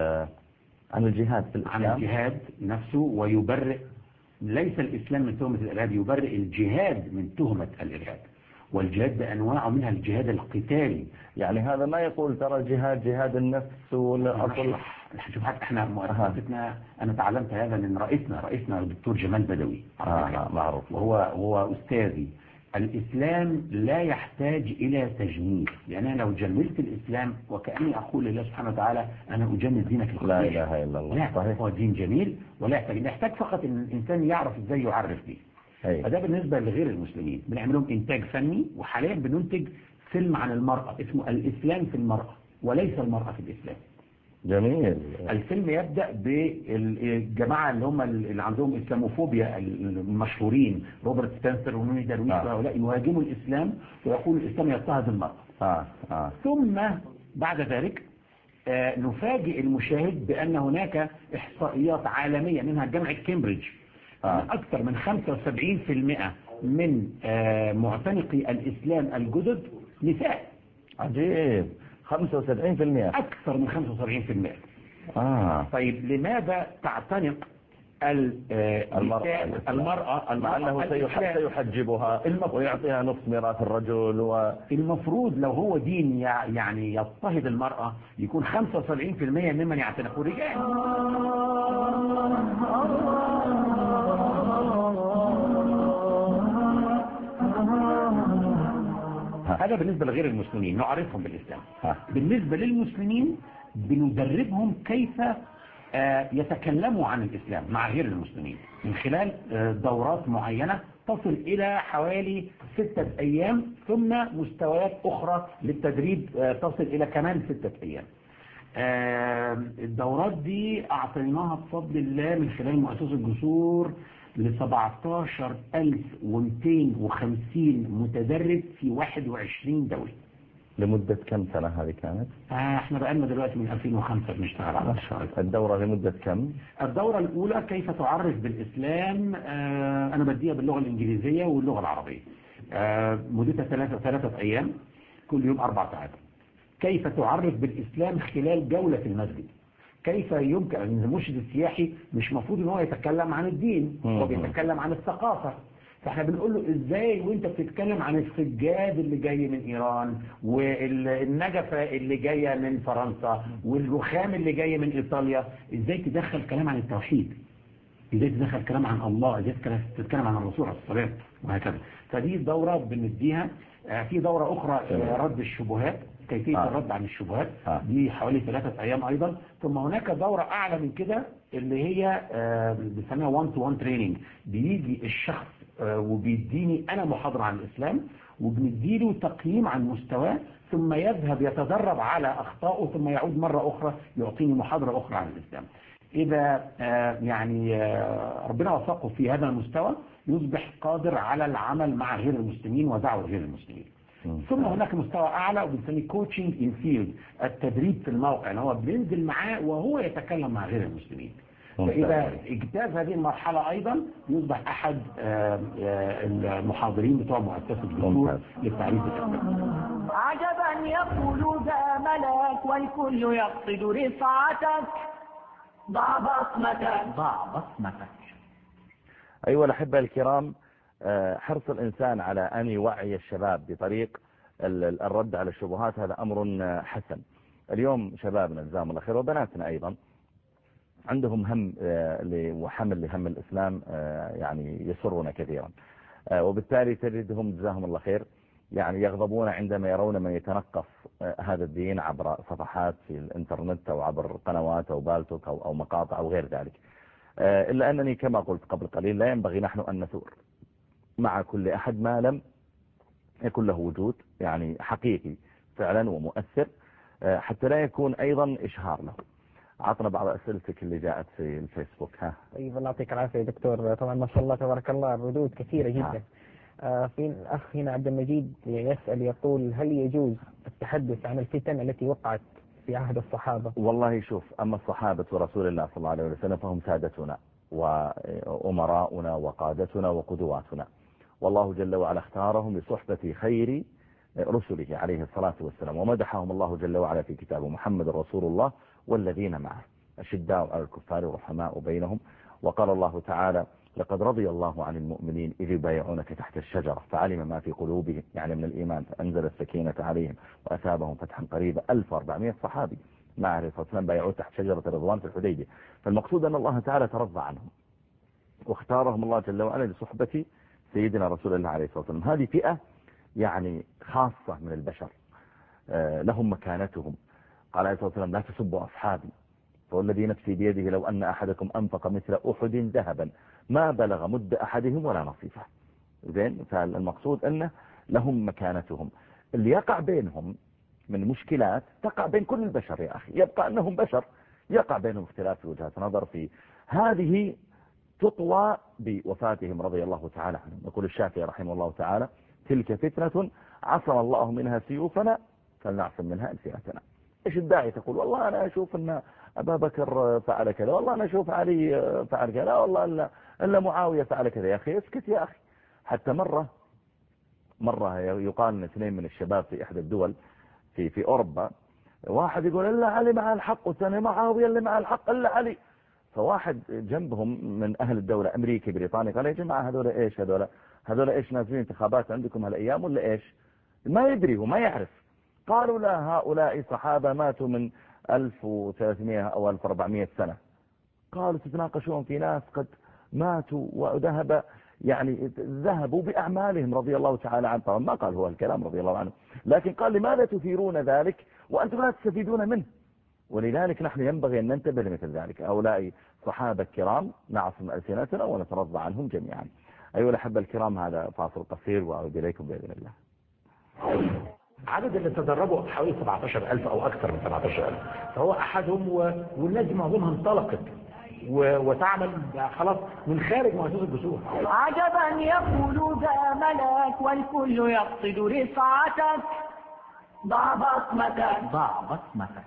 عن الجهاد في الإسلام، عن الجهاد نفسه، ويبرئ ليس الإسلام من تهمة الإرهاب، يبرئ الجهاد من تهمة الإرهاب. والجهاد بأنواعه منها الجهاد القتالي. يعني هذا ما يقول ترى الجهاد جهاد النفس والأصل. شوف حتى احنا مؤسستنا انا تعلمت هذا من رئيسنا الدكتور جمال بدوي. معروف. وهو أستاذي. الإسلام لا يحتاج إلى تجميل، لأن أنا لو جملت الإسلام وكأني أقول لله سبحانه وتعالى أنا أجمل دينك الخطير. لا إله إلا الله. لا، هو دين جميل ولا يحتاج فقط أن الإنسان يعرف إزاي يعرف به. فده بالنسبة لغير المسلمين بنعمل لهم إنتاج فني، وحاليا بننتج فيلم عن المرأة اسمه الإسلام في المرأة وليس المرأة في الإسلام. جميل. الفيلم يبدأ بالجماعة اللي هم اللي عندهم إسلاموفوبيا المشهورين، روبرت سبنسر ونوني درويش وهؤلاء يهاجموا الإسلام ويقولوا الإسلام يضطهد المرأة. ثم بعد ذلك نفاجئ المشاهد بأن هناك إحصائيات عالمية منها جامعة كامبريدج أكثر من 75% من معتنقي الإسلام الجدد نساء. عجيب، 75%، أكثر من 75%. طيب لماذا تعتنق المرأة مع أنه سيحجبها ويعطيها نصف ميراث الرجل المفروض لو هو دين يعني يضطهد المرأة يكون 75% ممن يعتنقوا الرجال. هذا بالنسبة لغير المسلمين نعرفهم بالإسلام. بالنسبة للمسلمين بندربهم كيف يتكلموا عن الإسلام مع غير المسلمين من خلال دورات معينة تصل إلى حوالي 6 أيام، ثم مستويات أخرى للتدريب تصل إلى كمان 6 أيام. الدورات دي أعطيناها بفضل الله من خلال مؤسسة جسور ل 17250 متدرب في 21 دولة. لمدة كم سنة هذه كانت؟ احنا بقالنا دلوقتي من 2005 بنشتغل على الشهر. الدورة لمدة كم؟ الدورة الأولى كيف تعرف بالإسلام، أنا بديها باللغة الإنجليزية واللغة العربية. مدتها 3 أيام، كل يوم 4 ساعات. كيف تعرف بالإسلام خلال جولة في المسجد. كيف يمكن أن المرشد السياحي مش مفروض ان هو يتكلم عن الدين، هو بيتكلم عن الثقافة. فاحنا بنقول له ازاي وانت بتتكلم عن السجاد اللي جاي من ايران، والنجفة اللي جاية من فرنسا، والرخام اللي جاي من ايطاليا، ازاي تدخل كلام عن التوحيد، ازاي تدخل كلام عن الله، ازاي تتكلم عن الرسول عليه الصلاة والسلام، وهكذا. فدي دورة بنديها. في دورة اخرى رد الشبهات، كيفية الرد عن الشبهات، دي حوالي 3 أيام أيضا. ثم هناك دورة أعلى من كده اللي هي بنسميها 1 to 1 تريننج. بيجي الشخص وبيديني انا محاضره عن الاسلام، وبنديله تقييم عن مستواه، ثم يذهب يتدرب على اخطائه، ثم يعود مره اخرى يعطيني محاضره اخرى عن الاسلام. اذا ربنا وفقه في هذا المستوى يصبح قادر على العمل مع غير المسلمين ودعوه غير المسلمين. ثم هناك مستوى اعلى وبنسميه كوتشنج ان فيلد، التدريب في الموقع، اللي هو بننزل معاه وهو يتكلم مع غير المسلمين. فاذا اجتاز هذه المرحله ايضا يصبح احد المحاضرين بتوع مؤسسه الدكتور للتعريف الاسلامي. عجبا يقول ذا ملاك والكل يقصد رفعتك، ضع بصمتك ضع بصمتك. أيها الأحبة الكرام، حرص الإنسان على أن يوعي الشباب بطريق الرد على الشبهات هذا أمر حسن. اليوم شبابنا جزاهم الله خير وبناتنا أيضا عندهم هم وحمل لهم الإسلام يعني يسرنا كثيرا، وبالتالي تجدهم جزاهم الله خير يعني يغضبون عندما يرون من يتنقص هذا الدين عبر صفحات في الإنترنت أو عبر قنوات أو بالتوك أو مقاطع أو غير ذلك. إلا أنني كما قلت قبل قليل لا ينبغي نحن أن نثور مع كل أحد ما لم يكن له وجود يعني حقيقي فعلا ومؤثر، حتى لا يكون أيضا إشهار له. عطنا بعض أسئلتك اللي جاءت في الفيسبوك. طيب الله يعطيك العافية دكتور. طبعا ما شاء الله تبارك الله الردود كثيرة جدا. في الأخ هنا عبد المجيد يسأل يقول هل يجوز التحدث عن الفتن التي وقعت في عهد الصحابة؟ والله شوف، أما الصحابة ورسول الله صلى الله عليه وسلم فهم سادتنا وأمراؤنا وقادتنا وقدواتنا، والله جل وعلا اختارهم لصحبة خير رسله عليه الصلاة والسلام، ومدحهم الله جل وعلا في كتابه محمد رسول الله والذين معه أشداء على الكفار رحماء بينهم. وقال الله تعالى لقد رضي الله عن المؤمنين إذ يبايعونك تحت الشجرة فعلم ما في قلوبهم يعني من الإيمان فأنزل السكينة عليهم وأثابهم فتحا قريبا. 1400 صحابي مع عليه الصلاة والسلام بايعوا تحت شجرة الرضوان في الحديبية. فالمقصود أن الله تعالى ترضى عنهم واختارهم الله جل وعلا لصحبة سيدنا رسول الله عليه الصلاة والسلام. هذه فئة يعني خاصة من البشر لهم مكانتهم. قال عليه الصلاة والسلام لا تسبوا أصحابي فوالذي نفسي بيده لو أن أحدكم أنفق مثل أحد ذهبا ما بلغ مد أحدهم ولا نصيفه. زين، فالمقصود أنه لهم مكانتهم. اللي يقع بينهم من مشكلات تقع بين كل البشر يا أخي، يبقى أنهم بشر يقع بينهم اختلاف في وجهات نظر في هذه تطوى بوفاتهم رضي الله تعالى عنهم. يقول الشافعي رحمه الله تعالى تلك فتنة عصم الله منها سيوفنا فلنعصم منها ألسنتنا. إيش الداعي تقول والله أنا أشوف أن أبا بكر فعل كذا، والله أنا أشوف علي فعل كذا، والله إلا معاوية فعل كذا. يا أخي اسكت يا أخي. حتى مرة يقال أن اثنين من الشباب في إحدى الدول في أوروبا، واحد يقول إلا علي مع الحق والثاني معاوية اللي مع الحق إلا علي. فواحد جنبهم من أهل الدولة أمريكي بريطاني قال يا جماعة هذول إيش هذول إيش نازلين انتخابات عندكم هالأيام ولا إيش؟ ما يدري وما يعرف. قالوا لا هؤلاء صحابة ماتوا من 1300 أو 1400 سنة. قالوا تتناقشون في ناس قد ماتوا ذهبوا بأعمالهم رضي الله تعالى عنه. طبعا ما قال هو الكلام رضي الله عنه، لكن قال لماذا تثيرون ذلك وأنتم لا تستفيدون منه؟ ولذلك نحن ينبغي أن ننتبه لمثل ذلك. هؤلاء صحابة كرام نعصم ألسنتنا ونترضى عنهم جميعا. أيها الأحبة الكرام، هذا فاصل قصير وأعود إليكم بإذن الله. عدد اللي تدربوا حوالي 17,000 أو أكثر من 17,000، فهو أحدهم والناس دي معظمها انطلقت وتعمل خلاص من خارج مؤسسة الجسور. عجبا يقول ذا ملاك والكل يقصد رفعتك، ضع بصمتك ضع بصمتك.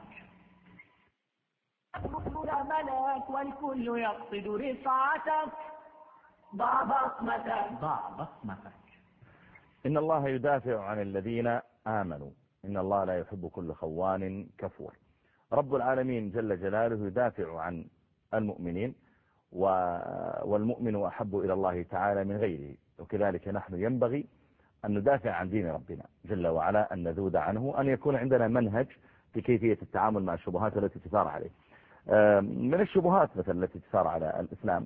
ذا ملاك والكل يقصد رفعتك، ضع بصمتك ضع بصمتك. إن الله يدافع عن الذين آمنوا إن الله لا يحب كل خوان كفور. رب العالمين جل جلاله يدافع عن المؤمنين والمؤمن أحب إلى الله تعالى من غيره، وكذلك نحن ينبغي أن ندافع عن دين ربنا جل وعلا، أن نذود عنه، أن يكون عندنا منهج في كيفية التعامل مع الشبهات التي تثار عليه. من الشبهات مثلا التي تثار على الإسلام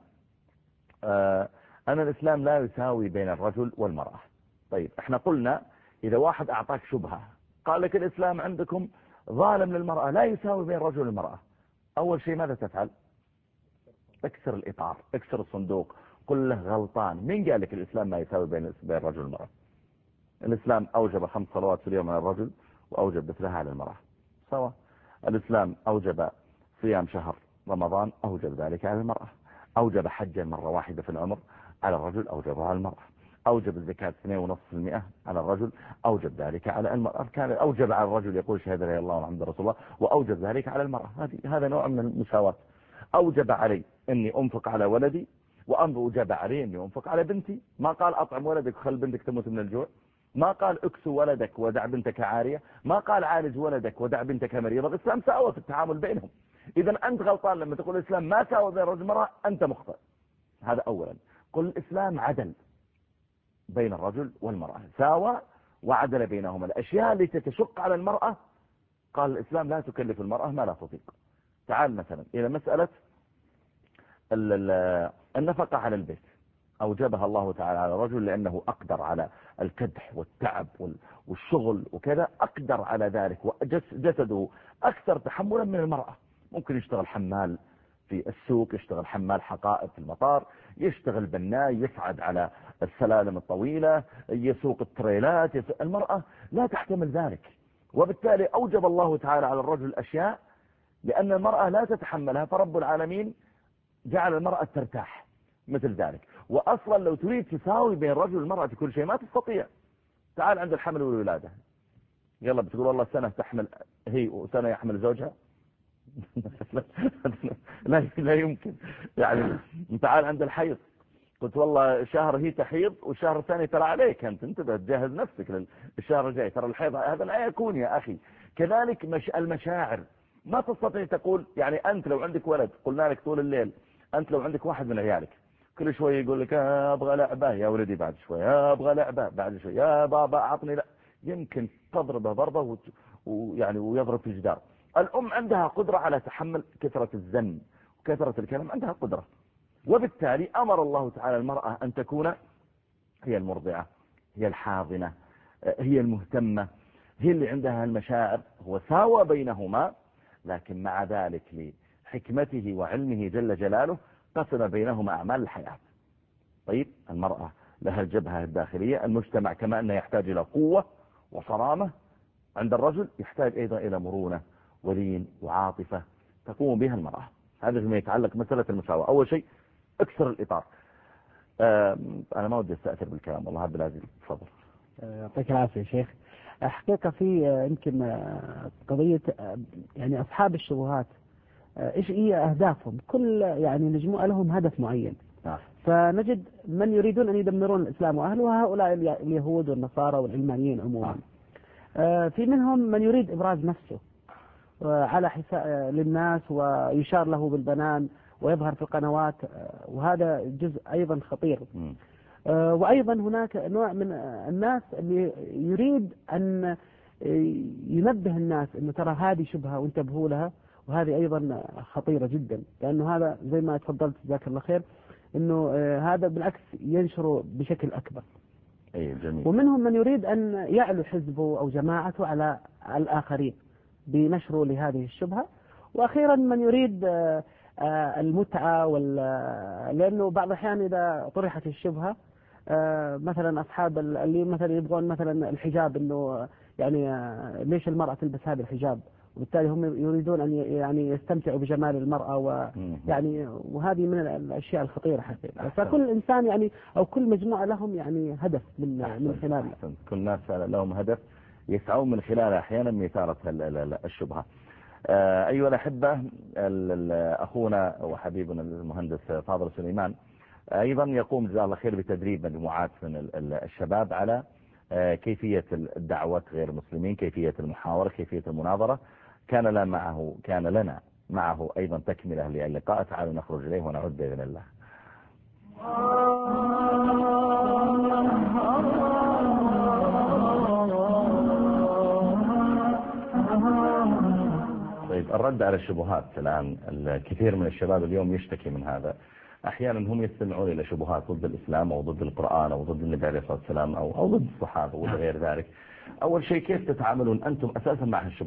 أن الإسلام لا يساوي بين الرجل والمرأة. طيب احنا قلنا إذا واحد أعطاك شبهة قال لك الإسلام عندكم ظالم للمرأة لا يساوي بين الرجل والمرأة، أول شيء ماذا تفعل؟ اكسر الإطار، اكسر الصندوق، قل له غلطان. مين قال لك الإسلام ما يساوي بين الرجل والمرأة؟ الإسلام أوجب 5 صلوات في اليوم على الرجل وأوجب مثلها على المرأة سواء. الإسلام أوجب صيام شهر رمضان، أوجب ذلك على المرأة. أوجب حجا مرة واحدة في العمر على الرجل، أوجبها على المرأة. أوجب الزكاة 2.5% على الرجل، أوجب ذلك على المرأة. كان أوجب على الرجل يقول شهادة لا إله إلا الله محمد رسول الله، وأوجب ذلك على المرأة. هذا نوع من المساواة. أوجب علي أني أنفق على ولدي، وأوجب علي أني أنفق على بنتي. ما قال أطعم ولدك وخل بنتك تموت من الجوع، ما قال اكسو ولدك ودع بنتك عارية، ما قال عالج ولدك ودع بنتك مريضة. الإسلام ساوى في التعامل بينهم. إذا أنت غلطان لما تقول الإسلام ما ساوى بين الرجل والمرأة، أنت مخطئ. هذا أولا. قل الإسلام عدل بين الرجل والمرأة، ساوى وعدل بينهما. الأشياء التي تشق على المرأة قال الإسلام لا تكلف المرأة ما لا تطيق. تعال مثلا إلى مسألة النفقة على البيت، أوجبها الله تعالى على الرجل لأنه أقدر على الكدح والتعب والشغل وكذا، أقدر على ذلك، وجسده أكثر تحملا من المرأة. ممكن يشتغل حمال في السوق، يشتغل حمال حقائب في المطار، يشتغل بناي، يصعد على السلالم الطويلة، يسوق التريلات. المرأة لا تحتمل ذلك، وبالتالي أوجب الله تعالى على الرجل أشياء لأن المرأة لا تتحملها، فرب العالمين جعل المرأة ترتاح مثل ذلك. وأصلا لو تريد تساوي بين الرجل والمرأة في كل شيء ما تستطيع. تعال عند الحمل والولادة، يلا بتقول والله سنة تحمل هي وسنة يحمل زوجها. لا يمكن. يعني تعال عند الحيض، قلت والله شهر هي تحيض والشهر الثاني ترى عليك، أنت انتبه تجهز نفسك للشهر الجاي، ترى الحيض هذا لا يكون يا أخي. كذلك المشاعر ما تستطيع تقول، يعني أنت لو عندك ولد قلنا لك طول الليل، أنت لو عندك واحد من عيالك كل شوية يقول لك أبغى لعبة يا ولدي، بعد شوية أبغى لعبة، بعد شوية يا بابا أعطني، لا يمكن تضربه ضربة ويعني ويضرب في الجدار. الأم عندها قدرة على تحمل كثرة الزن وكثرة الكلام، عندها قدرة، وبالتالي أمر الله تعالى المرأة أن تكون هي المرضعة، هي الحاضنة، هي المهتمة، هي اللي عندها المشاعر. هو ساوى بينهما، لكن مع ذلك لحكمته وعلمه جل جلاله قسم بينهما أعمال الحياة. طيب المرأة لها الجبهة الداخلية، المجتمع كما أنه يحتاج إلى قوة وصرامة، عند الرجل يحتاج أيضا إلى مرونة ولين وعاطفة تقوم بها المرأة. هذا فيما يتعلق مسألة المساواة. أول شيء اكسر الإطار. أنا ما ودي أستأثر بالكلام والله. عبد العزيز تفضل. يعطيك العافية يا شيخ. حقيقة في يمكن قضية يعني أصحاب الشبهات إيش هي أهدافهم؟ كل يعني مجموعة لهم هدف معين. فنجد من يريدون أن يدمرون الإسلام وأهله، وهؤلاء اليهود والنصارى والعلمانيين عموما. في منهم من يريد إبراز نفسه على حساب للناس ويشار له بالبنان ويظهر في القنوات، وهذا جزء أيضا خطير. وأيضا هناك نوع من الناس اللي يريد أن ينبه الناس أنه ترى هذه شبهة وانتبهوا لها، وهذه أيضا خطيرة جدا، لأنه هذا زي ما تفضلت جزاك الله خير، أنه هذا بالعكس ينشره بشكل أكبر. جميل. ومنهم من يريد أن يعلو حزبه أو جماعته على الآخرين بنشره لهذه الشبهة. وأخيرا من يريد المتعة لأنه بعض الأحيان إذا طرحت الشبهة مثلا أصحاب اللي مثلا يبغون مثلا الحجاب، إنه يعني ليش المرأة تلبس هذا الحجاب، وبالتالي هم يريدون أن يعني يستمتعوا بجمال المرأة، ويعني وهذه من الأشياء الخطيرة حقيقة. فكل إنسان يعني أو كل مجموعة لهم يعني هدف من خلال كل ناس لهم هدف يسعون من خلاله أحيانا مثارة الشبهة. أيها الأحبة، أخونا وحبيبنا المهندس فاضل سليمان أيضا يقوم جزاه الله خير بتدريب مجموعات من الشباب على كيفية الدعوة غير المسلمين، كيفية المحاورة، كيفية المناظرة. كان لنا معه أيضا تكملة للقاء. تعالوا نخرج إليه ونعود بإذن الله. طيب الرد على الشبهات الآن. الكثير من الشباب اليوم يشتكي من هذا. أحيانا هم يستمعون إلى شبهات ضد الإسلام أو ضد القرآن أو ضد النبي عليه الصلاة والسلام أو ضد الصحابة وغير ذلك. أول شيء كيف تتعاملون أنتم أساسا مع الشبهات؟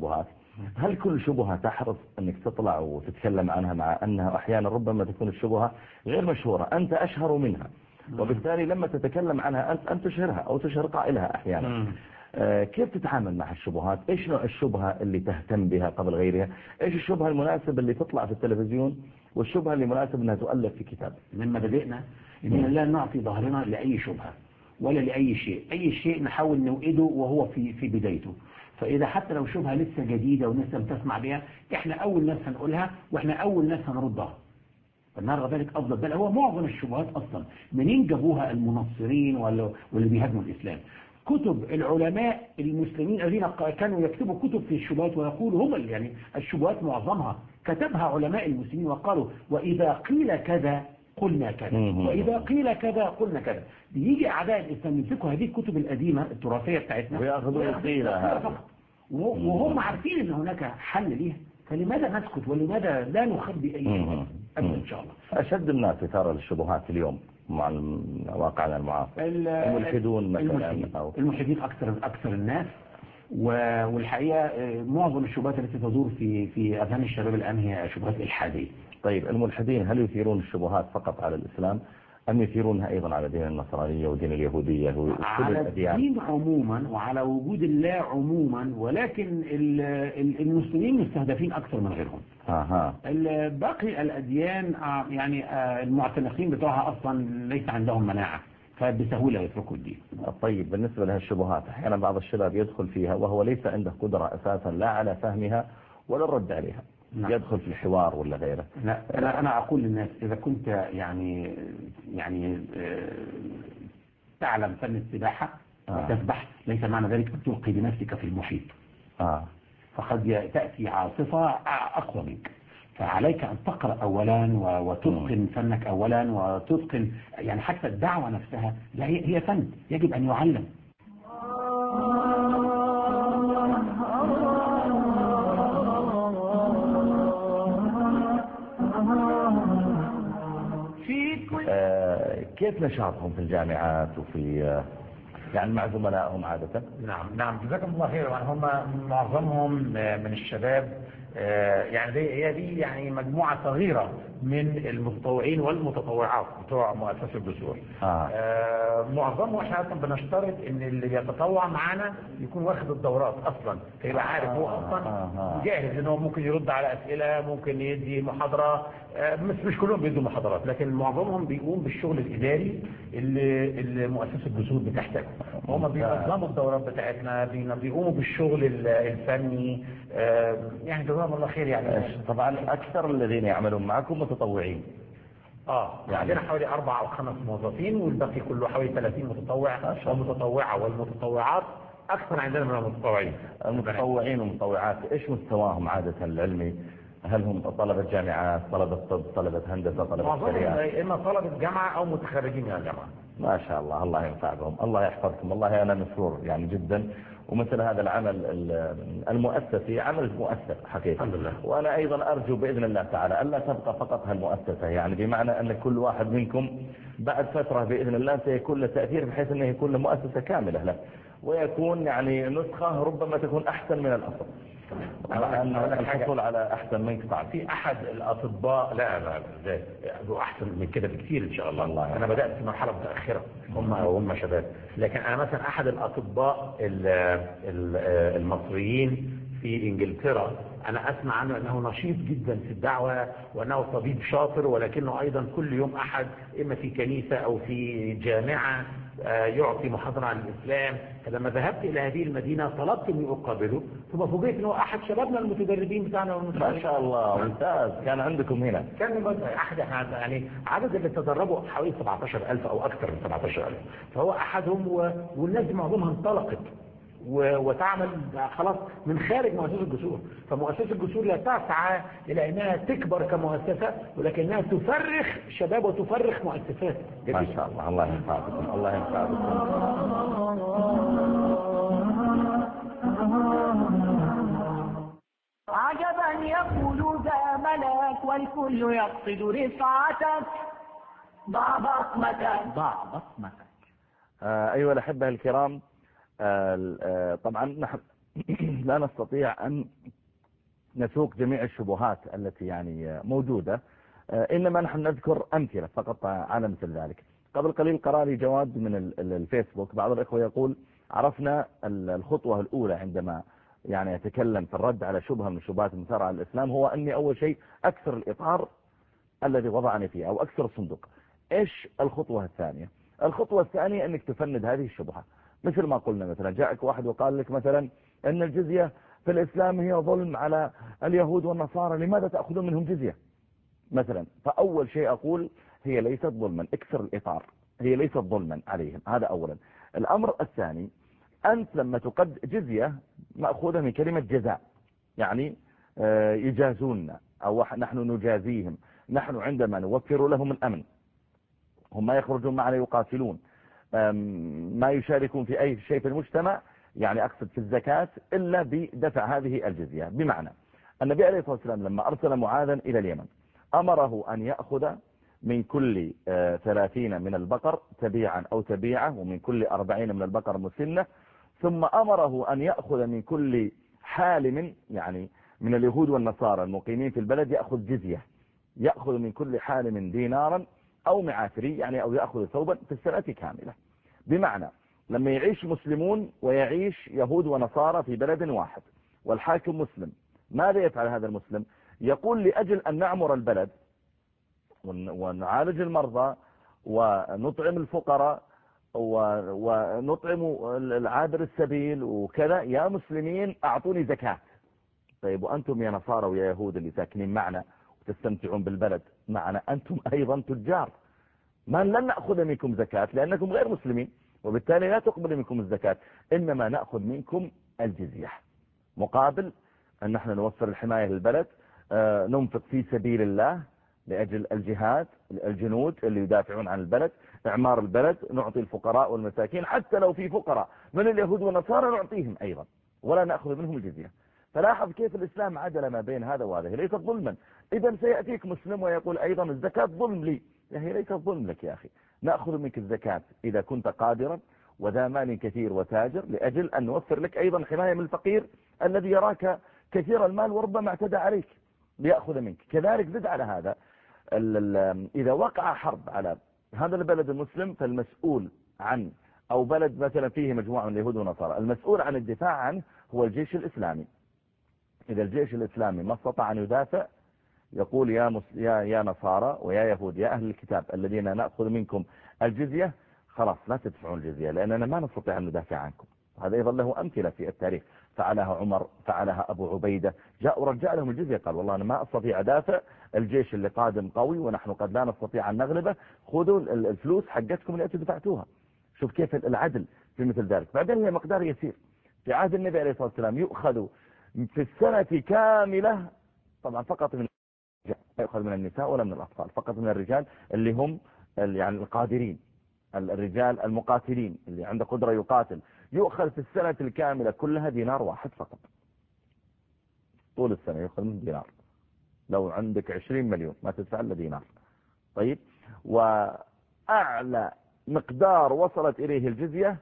هل كل شبهة تحرص أنك تطلع وتتكلم عنها، مع أنها أحيانا ربما تكون الشبهة غير مشهورة، أنت أشهر منها، وبالتالي لما تتكلم عنها أنت تشهرها أو تشهر قائلها أحيانا. كيف تتعامل مع الشبهات؟ إيش نوع الشبهة اللي تهتم بها قبل غيرها؟ إيش الشبهة المناسبة اللي تطلع في التلفزيون، والشبهة اللي مناسب أنها تؤلف في كتاب؟ لما بدأنا إننا لا نعطي ظهرنا لأي شبهة ولا لأي شيء، أي شيء نحاول نوئده وهو في بدايته. فإذا حتى لو شبهة لسه جديدة ولسه بتسمع بها، إحنا أول ناس هنقولها وإحنا أول ناس هنردها. فالنهارده ذلك أفضل. بل هو معظم الشبهات أصلا منين جابوها المنصرين واللي بيهاجموا الإسلام؟ كتب العلماء المسلمين الذين كانوا يكتبوا كتب في الشبهات ويقولوا هم يعني الشبهات معظمها كتبها علماء المسلمين وقالوا وإذا قيل كذا قلنا كذا، وإذا قيل كذا قلنا كذا. بيجي أعداء الإسلام يمسكوا هذه الكتب القديمة التراثية بتاعتنا ويأخذوا القيلة فقط، وهم عارفين أن هناك حل ليها. فلماذا نسكت ولماذا لا نخبي أي شيء أبدا؟ إن شاء الله أشد الناس إثارة للشبهات اليوم مع واقعنا المعاصر الملحدون مثلا، أو الملحدين أكثر الناس. والحقيقة معظم الشبهات التي تدور في أذهان الشباب الآن هي شبهات إلحادية. طيب الملحدين هل يثيرون الشبهات فقط على الإسلام، أم يثيرونها أيضا على دين النصرانية ودين اليهودية على الدين عموما وعلى وجود الله عموما، ولكن المسلمين مستهدفين أكثر من غيرهم. باقي الأديان يعني المعتنقين بتوعها أصلا ليس عندهم مناعة، فبسهولة يتركوا الدين. طيب بالنسبة لها الشبهات، أحيانا بعض الشباب يدخل فيها وهو ليس عنده قدرة أساسا لا على فهمها ولا الرد عليها. نعم. يدخل في الحوار ولا غيره. أنا أقول للناس إذا كنت يعني تعلم فن السباحة وتسبح، ليس معنى ذلك أن تلقي بنفسك في المحيط. فقد تأتي عاصفة أقوى منك، فعليك أن تقرأ أولا وتتقن فنك أولا، وتتقن يعني حتى الدعوة نفسها هي فن يجب أن يعلم. كيف نشاطهم في الجامعات وفي يعني مع زملائهم عادة؟ نعم جزاكم الله خير. هم معظمهم من الشباب، يعني هي دي يعني مجموعة صغيرة من المتطوعين والمتطوعات بتوع مؤسسة الجسور. معظمهم احنا اصلا بنشترط ان اللي بيتطوع معانا يكون واخد الدورات اصلا، فيبقى عارف هو اصلا جاهز ان هو ممكن يرد على اسئله، ممكن يدي محاضره. مش كلهم بيدوا محاضرات، لكن معظمهم بيقوم بالشغل الاداري اللي مؤسسه الجسور بتحتاجه. هم بينظموا الدورات بتاعتنا، بيقوموا بالشغل الفني. يعني جزاهم الله خير. يعني طبعا اكثر الذين يعملون معكم متطوعين. يعني عندنا حوالي 4 أو 5 موظفين، والباقي كله حوالي 30 متطوع ومتطوعة، والمتطوعات أكثر عندنا من المتطوعين. المتطوعين والمتطوعات إيش مستواهم عادة العلمي؟ هل هم طلبة جامعات، طلبة طب، طلبة هندسة، طلبة شريعة؟ إما طلبة جامعة أو متخرجين من الجامعة. ما شاء الله، الله ينفع بهم، الله يحفظكم. والله أنا مسرور يعني جدا، ومثل هذا العمل المؤسسي عمل مؤثر حقيقة. الحمد لله. وأنا أيضا أرجو بإذن الله تعالى ألا تبقى فقط هالمؤسسة، يعني بمعنى أن كل واحد منكم بعد فترة بإذن الله سيكون له تأثير، بحيث أنه يكون له مؤسسة كاملة له، ويكون يعني نسخة ربما تكون أحسن من الأصل. الحصول على أحسن منك صعب. في أحد الأطباء لا أحسن من كده بكثير إن شاء الله. أنا بدأت في مرحلة متأخرة، هم شباب، لكن أنا مثلا أحد الأطباء المصريين في إنجلترا، أنا أسمع عنه أنه نشيط جدا في الدعوة، وأنه طبيب شاطر، ولكنه أيضا كل يوم أحد إما في كنيسة أو في جامعة يعطي محاضرة عن الإسلام. فلما ذهبت إلى هذه المدينة طلبت أني أقابله، ثم فوجئت أنه أحد شبابنا المتدربين بتاعنا. ما شاء الله، ممتاز. كان عندكم هنا؟ كان أحد يعني عدد اللي تدربوا حوالي 17,000 أو أكثر من 17,000، فهو أحدهم. والناس دي معظمها انطلقت وتعمل خلاص من خارج مؤسسة الجسور. فمؤسسة الجسور لا تسعى إلى أنها تكبر كمؤسسة، ولكنها تفرخ شباب وتفرخ مؤسسات جديدة. ما شاء الله، الله ينفع بكم، الله ينفع بكم. عجبا يقول ذا ملاك والكل يقصد رفعتك، ضع بصمتك. أيها الأحبة الكرام، طبعا نحن لا نستطيع أن نسوق جميع الشبهات التي يعني موجودة، إنما نحن نذكر أمثلة فقط على مثل ذلك. قبل قليل قرأ لي جواد من الفيسبوك، بعض الإخوة يقول عرفنا الخطوة الأولى عندما يعني يتكلم في الرد على شبهة من شبهات المثارة على الإسلام هو أني أول شيء أكثر الإطار الذي وضعني فيه أو أكثر الصندوق. إيش الخطوة الثانية؟ الخطوة الثانية أنك تفند هذه الشبهة، مثل ما قلنا مثلا جاءك واحد وقال لك مثلا أن الجزية في الإسلام هي ظلم على اليهود والنصارى، لماذا تأخذون منهم جزية مثلا؟ فأول شيء أقول هي ليست ظلما، اكسر الإطار، هي ليست ظلما عليهم، هذا أولا. الأمر الثاني، أنت لما تقد جزية مأخوذة من كلمة جزاء، يعني يجازوننا أو نحن نجازيهم، نحن عندما نوفر لهم الأمن، هم ما يخرجون معنا يقاتلون، ما يشاركون في أي شيء في المجتمع، يعني أقصد في الزكاة، إلا بدفع هذه الجزية. بمعنى النبي عليه الصلاة والسلام لما أرسل معاذا إلى اليمن أمره أن يأخذ من كل 30 من البقر تبيعا أو تبيعة، ومن كل 40 من البقر مسنة، ثم أمره أن يأخذ من كل حالم، يعني من اليهود والنصارى المقيمين في البلد، يأخذ جزية، يأخذ من كل حالم دينارا أو معافري، يعني أو يأخذ ثوبا في السنة كاملة. بمعنى لما يعيش مسلمون ويعيش يهود ونصارى في بلد واحد والحاكم مسلم، ماذا يفعل هذا المسلم؟ يقول لأجل أن نعمر البلد ونعالج المرضى ونطعم الفقراء ونطعم العابر السبيل وكذا، يا مسلمين أعطوني زكاة. طيب وأنتم يا نصارى ويا يهود اللي ساكنين معنا وتستمتعون بالبلد معنا، أنتم أيضا تجار، ما لن نأخذ منكم زكاة لأنكم غير مسلمين، وبالتالي لا تقبل منكم الزكاة، إنما نأخذ منكم الجزية مقابل أن نحن نوفر الحماية للبلد، ننفق في سبيل الله لأجل الجهاد، الجنود اللي يدافعون عن البلد، إعمار البلد، نعطي الفقراء والمساكين، حتى لو في فقراء من اليهود والنصارى نعطيهم أيضا ولا نأخذ منهم الجزية. فلاحظ كيف الإسلام عدل ما بين هذا وهذا، هي ليست ظلما. إذا سيأتيك مسلم ويقول أيضا الزكاة ظلم لي، هي ليست ظلم لك يا أخي، نأخذ منك الزكاة إذا كنت قادرا وذا مال كثير وتاجر، لأجل أن نوفر لك أيضا حماية من الفقير الذي يراك كثير المال وربما اعتدى عليك ليأخذ منك. كذلك زد على هذا، إذا وقع حرب على هذا البلد المسلم، فالمسؤول عن، أو بلد مثلا فيه مجموعة من اليهود والنصارى، المسؤول عن الدفاع عنه هو الجيش الإسلامي. إذا الجيش الإسلامي ما استطاع أن يدافع، يقول يا نصارى ويا يهود يا أهل الكتاب الذين نأخذ منكم الجزية، خلاص لا تدفعون الجزية لأننا ما نستطيع أن ندافع عنكم. هذا أيضا له أمثلة في التاريخ، فعلها عمر، فعلها أبو عبيدة، جاء ورجع لهم الجزية، قال والله أنا ما أستطيع أدافع، الجيش اللي قادم قوي ونحن قد لا نستطيع أن نغلبه، خذوا الفلوس حقتكم اللي أنتم دفعتوها. شوف كيف العدل في مثل ذلك. بعدين هي مقدار يسير. في عهد النبي عليه الصلاة والسلام يؤخذ في السنة كاملة، طبعا فقط من الرجال، لا يؤخذ من النساء ولا من الأطفال، فقط من الرجال اللي هم يعني القادرين، الرجال المقاتلين اللي عنده قدرة يقاتل، يؤخذ في السنة الكاملة كلها دينار واحد فقط، طول السنة يؤخذ من دينار. لو عندك 20 مليون ما تدفع إلا دينار. طيب، وأعلى مقدار وصلت إليه الجزية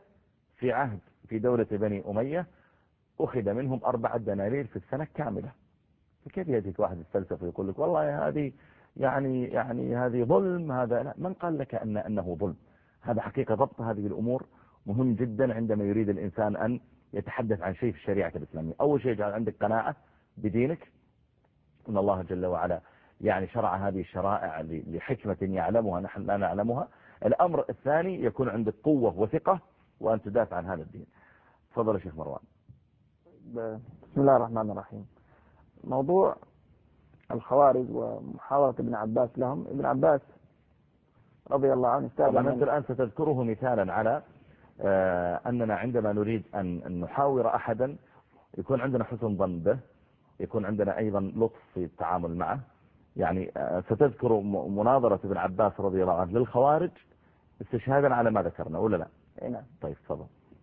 في دولة بني أمية أخذ منهم 4 دنانير في السنة كاملة. فكيف يأتيك واحد الفلسفة يقول لك والله هذه يعني هذه ظلم؟ هذا لا، من قال لك أنه ظلم؟ هذا حقيقة. ضبط هذه الأمور مهم جدا عندما يريد الإنسان أن يتحدث عن شيء في الشريعة الإسلامية. أول شيء يجعل عندك قناعة بدينك، أن الله جل وعلا يعني شرع هذه الشرائع لحكمة يعلمها نحن لا نعلمها. الأمر الثاني يكون عندك قوة وثقة وأن تدافع عن هذا الدين. تفضل يا شيخ مروان. بسم الله الرحمن الرحيم. موضوع الخوارج ومحاورة ابن عباس لهم، ابن عباس رضي الله عنه طبعا أنت الآن ستذكره مثالا على أننا عندما نريد أن نحاور أحدا يكون عندنا حسن ظن به، يكون عندنا أيضا لطف في التعامل معه. يعني ستذكر مناظرة ابن عباس رضي الله عنه للخوارج استشهادا على ما ذكرنا ولا لا؟ نعم. طيب تفضل.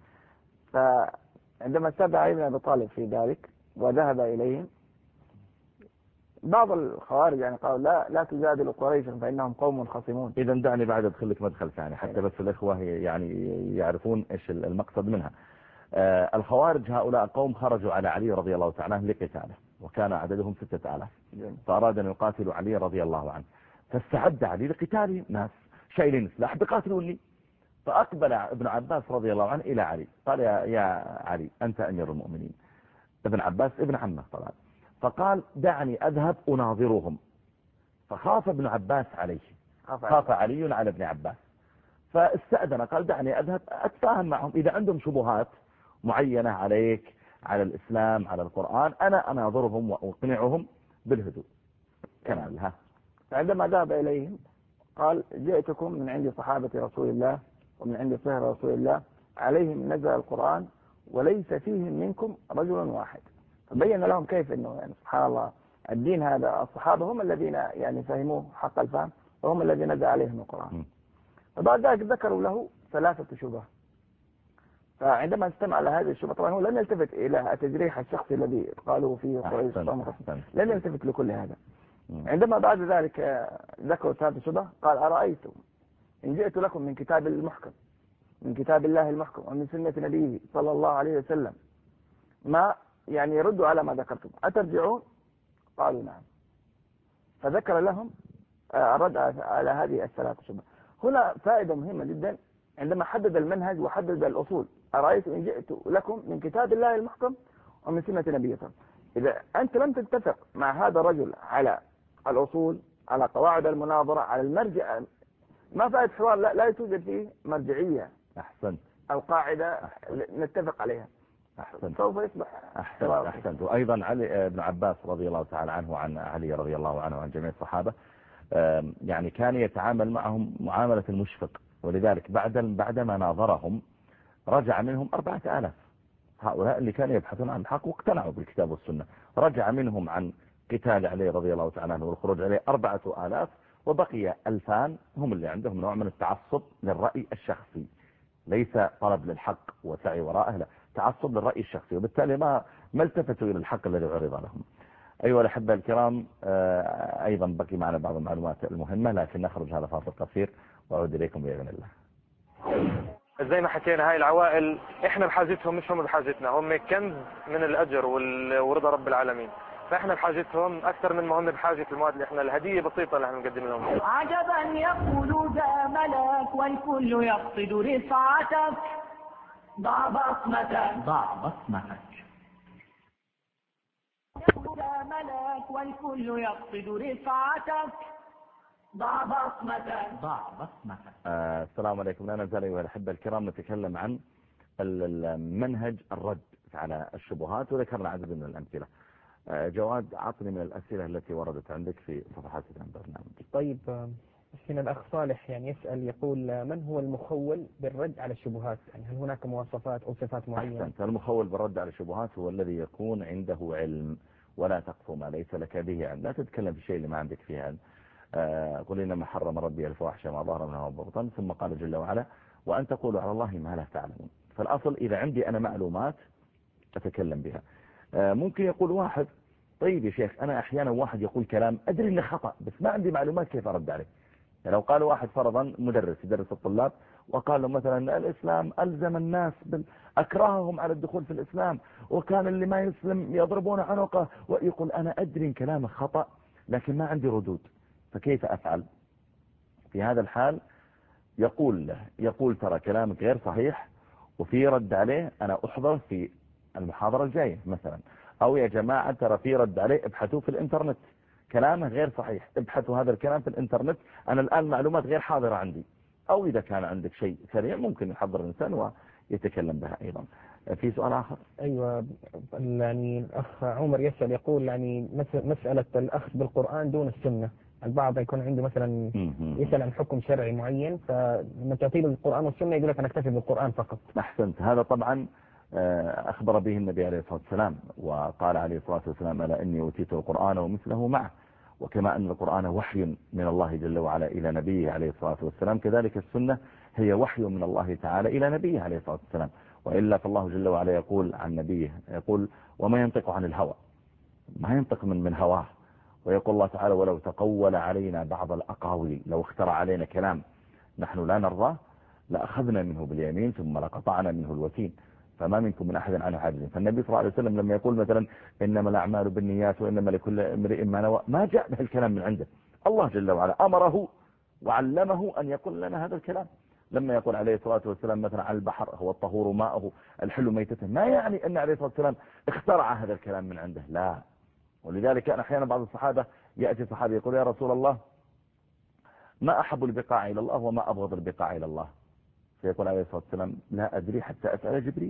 فعندما استدعى علي بن أبي طالب في ذلك وذهب إليهم، بعض الخوارج يعني قالوا لا تجادلوا قريشا فإنهم قوم خصمون. إذا دعني بعد أدخل لك مدخل ثاني حتى بس الإخوة يعني يعرفون إيش المقصد منها. الخوارج هؤلاء قوم خرجوا على علي رضي الله تعالى عنه لقتاله، وكان عددهم 6000. فأراد أن يقاتلوا علي رضي الله عنه، فاستعد علي لقتالهم، ناس شايلين سلاح بقاتلوني. فأقبل ابن عباس رضي الله عنه إلى علي، قال يا علي أنت أمير المؤمنين. ابن عباس ابن عمه طبعا. فقال دعني أذهب أناظرهم. فخاف ابن عباس عليه، خاف علي على ابن عباس، فاستأذن قال دعني أذهب أتفاهم معهم، إذا عندهم شبهات معينة عليك، على الإسلام، على القرآن، أنا أناظرهم وأقنعهم بالهدوء. كمل. ها. عندما ذهب إليهم قال جئتكم من عند صحابة رسول الله ومن عند صهر رسول الله عليهم نزل القرآن وليس فيهم منكم رجل واحد. فبين لهم كيف أنه يعني سبحان الله الدين هذا الصحابة هم الذين يعني فهموه حق الفهم وهم الذين نزل عليهم القرآن. فبعد ذلك ذكروا له 3 شبه. فعندما استمع لهذه الشبهة طبعا هو لم يلتفت إلى التجريح الشخصي الذي قالوا فيه قريش، لم يلتفت لكل هذا. عندما بعد ذلك ذكروا 3 شبه قال أرأيتم إن جئت لكم من كتاب المحكم، من كتاب الله المحكم ومن سنة نبيه صلى الله عليه وسلم ما يعني يردوا على ما ذكرتم أترجعون؟ قالوا نعم. فذكر لهم الرد على هذه 3 شبه. هنا فائدة مهمة جدا عندما حدد المنهج وحدد الأصول. أرأيت إن جئت لكم من كتاب الله المحكم ومن سنة نبيه. إذا أنت لم تتفق مع هذا الرجل على الأصول، على قواعد المناظرة، على المرجع، ما فائدة حوار لا توجد فيه مرجعية. أحسنت. القاعدة نتفق عليها. أحسنت. سوف يصبح. أحسنت. وأيضا علي بن عباس رضي الله تعالى عنه وعن علي رضي الله عنه وعن جميع الصحابة يعني كان يتعامل معهم معاملة المشفق، ولذلك بعدما ناظرهم رجع منهم 4000. هؤلاء اللي كانوا يبحثون عن الحق واقتنعوا بالكتاب والسنة، رجع منهم عن قتال عليه رضي الله تعالى عنه والخروج عليه 4000، وبقي 2000 هم اللي عندهم نوع من التعصب للرأي الشخصي، ليس طلب للحق وسعي وراءه، لا، تعصب للرأي الشخصي، وبالتالي ما التفتوا إلى الحق الذي عرض لهم. أيها الأحبة الكرام، أيضا بقي معنا بعض المعلومات المهمة، لكن نخرج هذا فاصل قصير وأعود إليكم بإذن الله. زي ما حكينا هاي العوائل احنا بحاجتهم مش هم بحاجتنا، هم كنز من الأجر ورضا رب العالمين، فاحنا بحاجتهم أكثر من ما هم بحاجة المواد اللي احنا الهدية بسيطة اللي احنا نقدم لهم. عجبا يقول ذا ملاك والكل يقصد رفعتك، ضع بصمتك، ضع بصمتك. ذا ملاك والكل يقصد رفعتك، ضع بصمتك، ضع بصمتك. السلام عليكم. لا نزال أيها الأحبة الكرام نتكلم عن المنهج الرد على الشبهات، وذكرنا عدد من الأمثلة. جواد، عطني من الأسئلة التي وردت عندك في صفحات البرنامج. طيب، هنا الأخ صالح يعني يسأل يقول من هو المخول بالرد على الشبهات؟ يعني هل هناك مواصفات أو صفات معينة؟ أحسنت. المخول بالرد على الشبهات هو الذي يكون عنده علم، ولا تقف ما ليس لك به علم. لا تتكلم في الشيء اللي ما عندك فيه علم. قل إنما حرم ربي الفواحش ما ظهر منها وبطن، ثم قال جل وعلا وأن تقولوا على الله ما لا تعلمون. فالأصل إذا عندي أنا معلومات أتكلم بها. ممكن يقول واحد طيب يا شيخ أنا أحيانا واحد يقول كلام أدري إنه خطأ بس ما عندي معلومات كيف أرد عليه. يعني لو قال واحد فرضا مدرس يدرس الطلاب وقال له مثلا الإسلام ألزم الناس أكرههم على الدخول في الإسلام، وكان اللي ما يسلم يضربون عنقه، ويقول أنا أدري إن كلامه خطأ لكن ما عندي ردود، فكيف أفعل؟ في هذا الحال يقول ترى كلامك غير صحيح وفي رد عليه، أنا أحضر في المحاضرة الجاية مثلا، أو يا جماعة ترى في رد عليه ابحثوا في الإنترنت، كلامه غير صحيح، ابحثوا هذا الكلام في الإنترنت، أنا الآن معلومات غير حاضرة عندي. أو إذا كان عندك شيء سريع ممكن يحضر الإنسان ويتكلم بها أيضا. في سؤال آخر؟ أيوة، يعني الأخ عمر يسأل يقول يعني مسألة الأخذ بالقرآن دون السنة. البعض يكون عنده مثلا يسأل عن حكم شرعي معين، فلما تعطيه القرآن والسنة يقول لك أنا أكتفي بالقرآن فقط. أحسنت. هذا طبعا أخبر به النبي عليه الصلاة والسلام، وقال عليه الصلاة والسلام ألا إني أوتيت القرآن ومثله معه. وكما أن القرآن وحي من الله جل وعلا إلى نبيه عليه الصلاة والسلام، كذلك السنة هي وحي من الله تعالى إلى نبيه عليه الصلاة والسلام. وإلا فالله جل وعلا يقول عن نبيه، يقول وما ينطق عن الهوى، ما ينطق من هواه. ويقول الله تعالى ولو تقول علينا بعض الأقاويل، لو اخترع علينا كلام نحن لا نرضاه لأخذنا منه باليمين ثم لقطعنا منه الوتين. فما منكم من أحد عنه حاجزين. فالنبي صلى الله عليه وسلم لما يقول مثلا إنما الأعمال بالنيات وإنما لكل امرئ ما نوى، ما جاء به الكلام من عنده، الله جل وعلا أمره وعلمه أن يقول لنا هذا الكلام. لما يقول عليه الصلاة والسلام مثلا على البحر هو الطهور ماءه الحل ميتته، ما يعني أن عليه الصلاة والسلام اخترع هذا الكلام من عنده، لا. ولذلك كان أحيانا بعض الصحابة يأتي صحابي يقول يا رسول الله ما أحب البقاع إلى الله وما أبغض البقاع إلى الله، فيقول عليه الصلاة والسلام لا أدري حتى أسأل جبريل.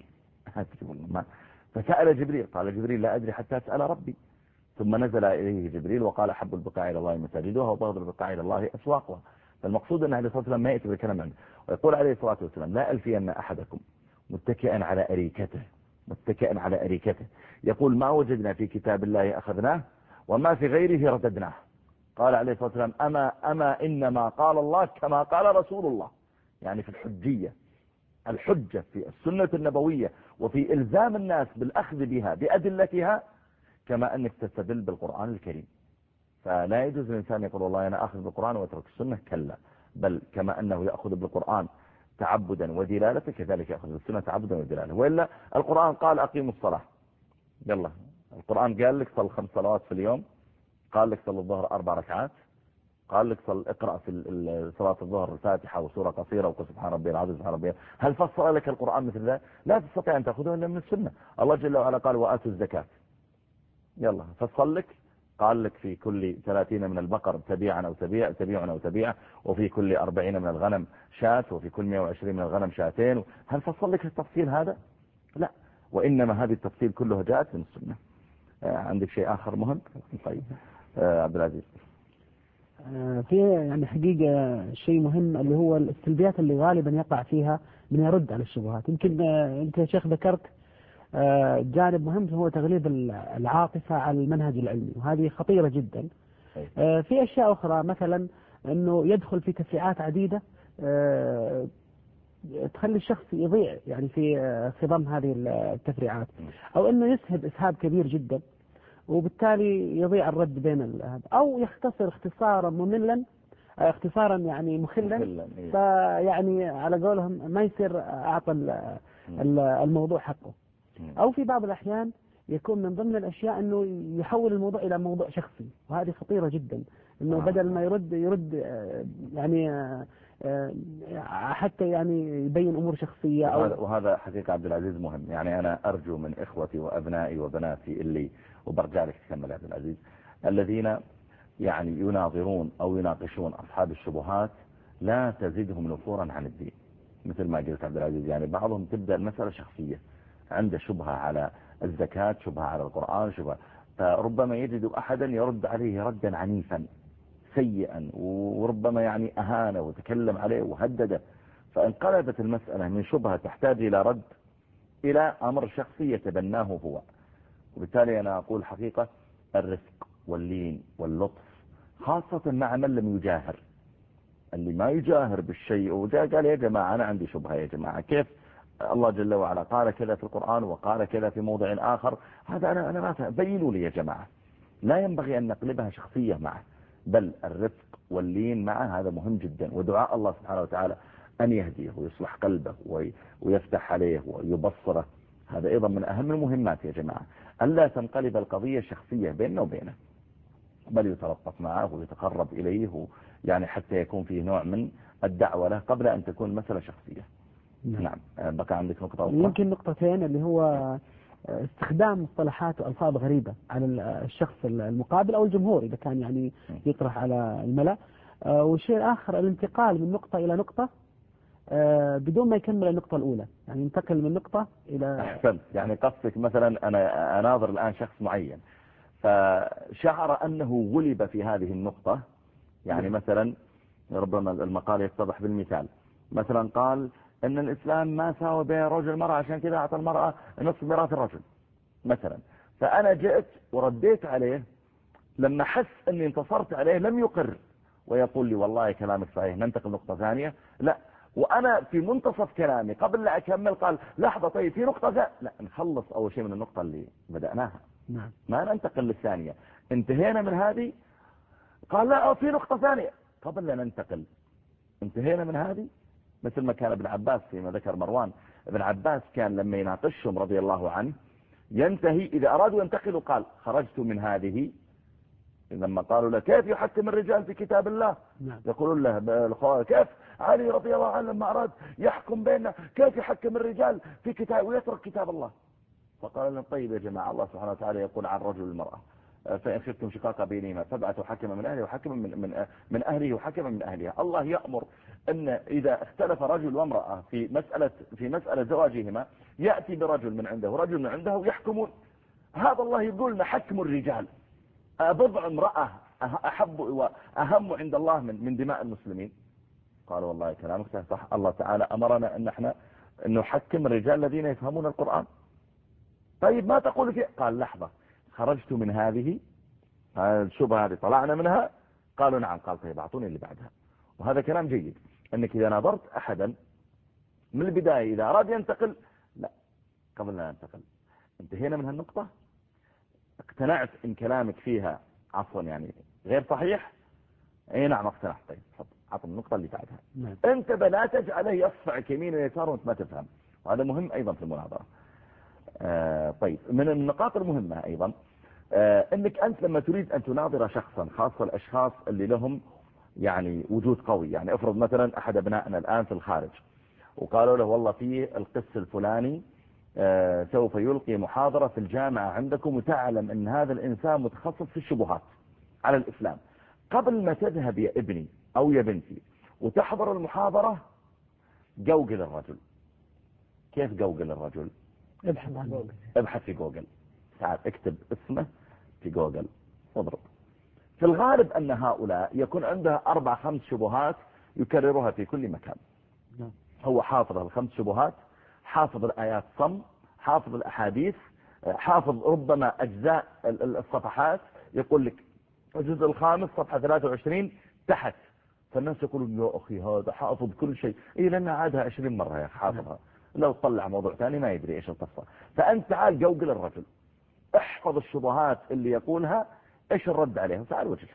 فسأل جبريل قال جبريل لا أدري حتى أسأل ربي، ثم نزل إليه جبريل وقال أحب البقاع إلى الله مساجدها وبغض البقاع إلى الله أسواقها. فالمقصود أن عليه الصلاة والسلام ما يأتي بالكلام عنه. ويقول عليه الصلاة والسلام لا ألفين أحدكم متكئا على أريكته يقول ما وجدنا في كتاب الله أخذناه وما في غيره رددناه. قال عليه الصلاة والسلام أما إنما قال الله كما قال رسول الله، يعني في الحجة في السنة النبوية وفي إلزام الناس بالأخذ بها بأدلتها كما أنك تستدل بالقرآن الكريم. فلا يجوز الإنسان يقول والله أنا أخذ بالقرآن وأترك السنة، كلا، بل كما أنه يأخذ بالقرآن تعبدا ودلالة كذلك يأخذ بالسنة تعبدا ودلالة. وإلا القرآن قال أقيموا الصلاة، يلا القرآن قال لك صل 5 صلوات في اليوم، قال لك صل الظهر 4 ركعات، قال لك اقرأ في صلاة الظهر الفاتحة وسورة قصيرة وقل سبحان ربي العظيم سبحان ربي. هل فصل لك القرآن مثل ذلك؟ لا تستطيع أن تأخذه إلا من السنة. الله جل وعلا قال وآتوا الزكاة، يلا فصل لك، قال لك في كل 30 من البقر تبيع أو تبيع، وفي كل 40 من الغنم شاة، وفي كل 120 من الغنم شاتين. هل فصل لك التفصيل هذا؟ لا، وإنما هذه التفصيل كله جاءت من السنة. عندك شيء آخر مهم؟ طيب عبد العزيز. في يعني حقيقة شيء مهم اللي هو السلبيات اللي غالبا يقع فيها من يرد على الشبهات. يمكن أنت يا شيخ ذكرت جانب مهم هو تغليب العاطفة على المنهج العلمي، وهذه خطيرة جدا. في أشياء أخرى مثلا أنه يدخل في تفريعات عديدة تخلي الشخص يضيع يعني في خضم هذه التفريعات، أو أنه يسهب إسهاب كبير جدا وبالتالي يضيع الرد بين أو يختصر اختصارا مملا، اختصارا يعني مخلا، فيعني على قولهم ما يصير أعطى الموضوع حقه. أو في بعض الأحيان يكون من ضمن الأشياء أنه يحول الموضوع إلى موضوع شخصي، وهذه خطيرة جدا، أنه بدل ما يرد يعني حتى يعني يبين أمور شخصية. وهذا حقيقة عبد العزيز مهم. يعني أنا أرجو من إخوتي وأبنائي وبناتي اللي وبرجع لك تكمل عبد العزيز الذين يعني يناظرون أو يناقشون أصحاب الشبهات لا تزيدهم نفورا عن الدين. مثل ما قلت عبد العزيز، يعني بعضهم تبدأ المسألة شخصية، عنده شبهة على الزكاة، شبهة على القرآن، شبهة، فربما يجد أحدا يرد عليه ردا عنيفا سيئا، وربما يعني أهانه وتكلم عليه وهدده، فانقلبت المسألة من شبهة تحتاج إلى رد إلى أمر شخصي يتبناه هو. وبالتالي أنا أقول حقيقة الرفق واللين واللطف خاصة مع من لم يجاهر. اللي ما يجاهر بالشيء وجاء قال يا جماعة أنا عندي شبهة، يا جماعة كيف الله جل وعلا قال كذا في القرآن وقال كذا في موضع آخر، هذا أنا ما بينوا لي يا جماعة. لا ينبغي أن نقلبها شخصية معه، بل الرفق واللين معه هذا مهم جدا. ودعاء الله سبحانه وتعالى أن يهديه ويصلح قلبه ويفتح عليه ويبصره، هذا أيضا من أهم المهمات يا جماعة. ألا تنقلب القضية شخصية بيننا وبينه، بل يتلطف معه ويتقرب إليه، يعني حتى يكون فيه نوع من الدعوة له قبل أن تكون مسألة شخصية. نعم. بقى عندك نقطة أخرى؟ يمكن نقطتين، اللي هو استخدام مصطلحات وألفاظ غريبة على الشخص المقابل أو الجمهور إذا كان يعني يطرح على الملأ. والشيء الآخر الانتقال من نقطة إلى نقطة بدون ما يكمل النقطة الأولى، يعني ينتقل من نقطة إلى. أحسنت. يعني قصدك مثلا أنا أناظر الآن شخص معين فشعر أنه غلب في هذه النقطة، يعني مثلا ربما المقال يتضح بالمثال، مثلا قال أن الإسلام ما ساوى بين الرجل والمرأة عشان كذا أعطى المرأة نصف ميراث الرجل مثلا. فأنا جئت ورديت عليه، لما حس أني انتصرت عليه لم يقر ويقول لي والله كلامك صحيح، ننتقل نقطة ثانية. لا، وأنا في منتصف كلامي قبل لا أكمل قال لحظة طيب في نقطة لا نخلص أول شيء من النقطة اللي بدأناها، ما ننتقل للثانية. انتهينا من هذه قال لا في نقطة ثانية قبل لا ننتقل. انتهينا من هذه، مثل ما كان ابن عباس فيما ذكر مروان ابن عباس كان لما يناقشهم رضي الله عنه ينتهي إذا أرادوا ينتقلوا قال خرجت من هذه. لما قالوا له كيف يحكم الرجال في كتاب الله يقولون له كيف علي رضي الله عنه لما أراد يحكم بيننا كيف يحكم الرجال في كتاب ويترك كتاب الله. فقال لهم طيب يا جماعة الله سبحانه وتعالى يقول عن رجل المرأة فإن خفتم شقاق بينهما فابعثوا حكما من أهله وحكما من أهله وحكما من أهلها. الله يأمر أن إذا اختلف رجل وامرأة في مسألة زواجهما يأتي برجل من عنده ورجل من عنده ويحكمون. هذا الله يقول لنا حكم الرجال بضع امرأة أحب وأهم عند الله من دماء المسلمين. قالوا والله كلامك صح الله تعالى أمرنا أن احنا نحكم الرجال الذين يفهمون القرآن. طيب ما تقول فيه؟ قال لحظة خرجت من هذه الشبهة هذه طلعنا منها. قالوا نعم. قال طيب أعطوني اللي بعدها. وهذا كلام جيد أنك إذا نظرت أحدا من البداية إذا أراد ينتقل لا قبل لا ينتقل انتهينا من هالنقطة اقتنعت إن كلامك فيها عفوا يعني غير صحيح اي نعم اقتنعت. طيب عطم النقطة اللي بعدها. انت لا تجعله يصفع يمين ويسار وانت ما تفهم. وهذا مهم أيضا في المناظرة. طيب من النقاط المهمة أيضا انك انت لما تريد ان تناظر شخصا خاصة الاشخاص اللي لهم يعني وجود قوي. يعني افرض مثلا احد ابنائنا الان في الخارج وقالوا له والله في القس الفلاني سوف يلقي محاضرة في الجامعة عندكم وتعلم ان هذا الانسان متخصص في الشبهات على الاسلام. قبل ما تذهب يا ابني او يا بنتي وتحضر المحاضرة جوجل الرجل. كيف جوجل الرجل؟ ابحث في جوجل. تعال اكتب اسمه في جوجل واضرب. في الغالب ان هؤلاء يكون عنده 4-5 شبهات يكررها في كل مكان. هو حافظ ال5 شبهات حافظ الآيات صم حافظ الأحاديث حافظ ربما أجزاء الصفحات. يقول لك الجزء الخامس صفحة 23 تحت. فالناس يقولون يا أخي هذا حافظ كل شيء. إيه لأنه عادها 20 مرة يا حافظها. لو طلع موضوع ثاني ما يدري إيش القصة. فأنت تعال جوجل الرجل احفظ الشبهات اللي يقولها إيش الرد عليها وتعال وجهه.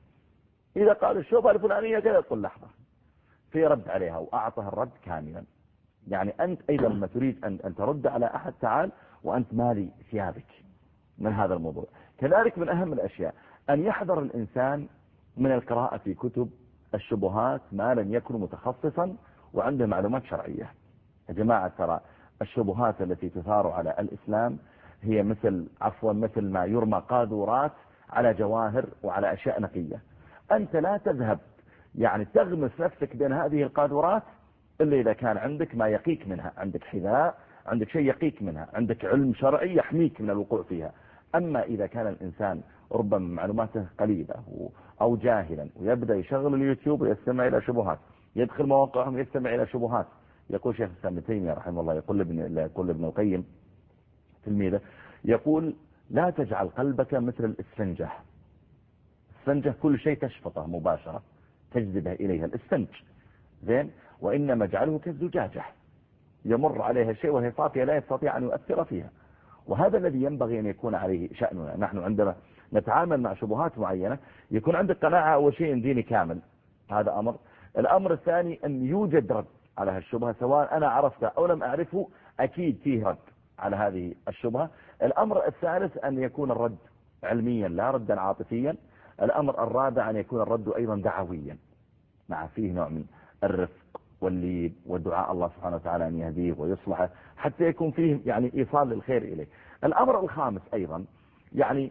إذا قال الشبهة الفلانية كذا تقول لحظة في رد عليها وأعطها الرد كاملا. يعني أنت أيضا لما تريد أن ترد على أحد تعال وأنت مالي ثيابك من هذا الموضوع. كذلك من أهم الأشياء أن يحذر الإنسان من القراءة في كتب الشبهات ما لم يكن متخصصا وعنده معلومات شرعية. يا جماعة ترى الشبهات التي تثار على الإسلام هي مثل ما يرمى قاذورات على جواهر وعلى أشياء نقية. أنت لا تذهب يعني تغمس نفسك بين هذه القاذورات إلا إذا كان عندك ما يقيك منها. عندك حذاء عندك شيء يقيك منها عندك علم شرعي يحميك من الوقوع فيها. أما إذا كان الإنسان ربما معلوماته قليلة أو جاهلا ويبدأ يشغل اليوتيوب ويستمع إلى شبهات يدخل مواقعهم يستمع إلى شبهات. يقول شيخ الإسلام ابن تيمية رحمه الله يقول ابن القيم تلميذه يقول لا تجعل قلبك مثل الإسفنجة. الإسفنجة كل شيء تشفطه مباشرة تجذبه إليها الإسفنج زين. وإنما اجعله كالزجاجة يمر عليها شيء وهي صافية لا يستطيع أن يؤثر فيها. وهذا الذي ينبغي أن يكون عليه شأننا. نحن عندما نتعامل مع شبهات معينة يكون عندك قناعة أول شيء ديني كامل. هذا أمر. الأمر الثاني أن يوجد رد على هالشبهة سواء أنا عرفته أو لم أعرفه أكيد فيه رد على هذه الشبهة. الأمر الثالث أن يكون الرد علميا لا ردا عاطفيا. الأمر الرابع أن يكون الرد أيضا دعويا مع فيه نوع من الرفق والليب والدعاء الله سبحانه وتعالى أن يهديه ويصلحه حتى يكون فيه يعني إيصال للخير إليه. الأمر الخامس أيضا يعني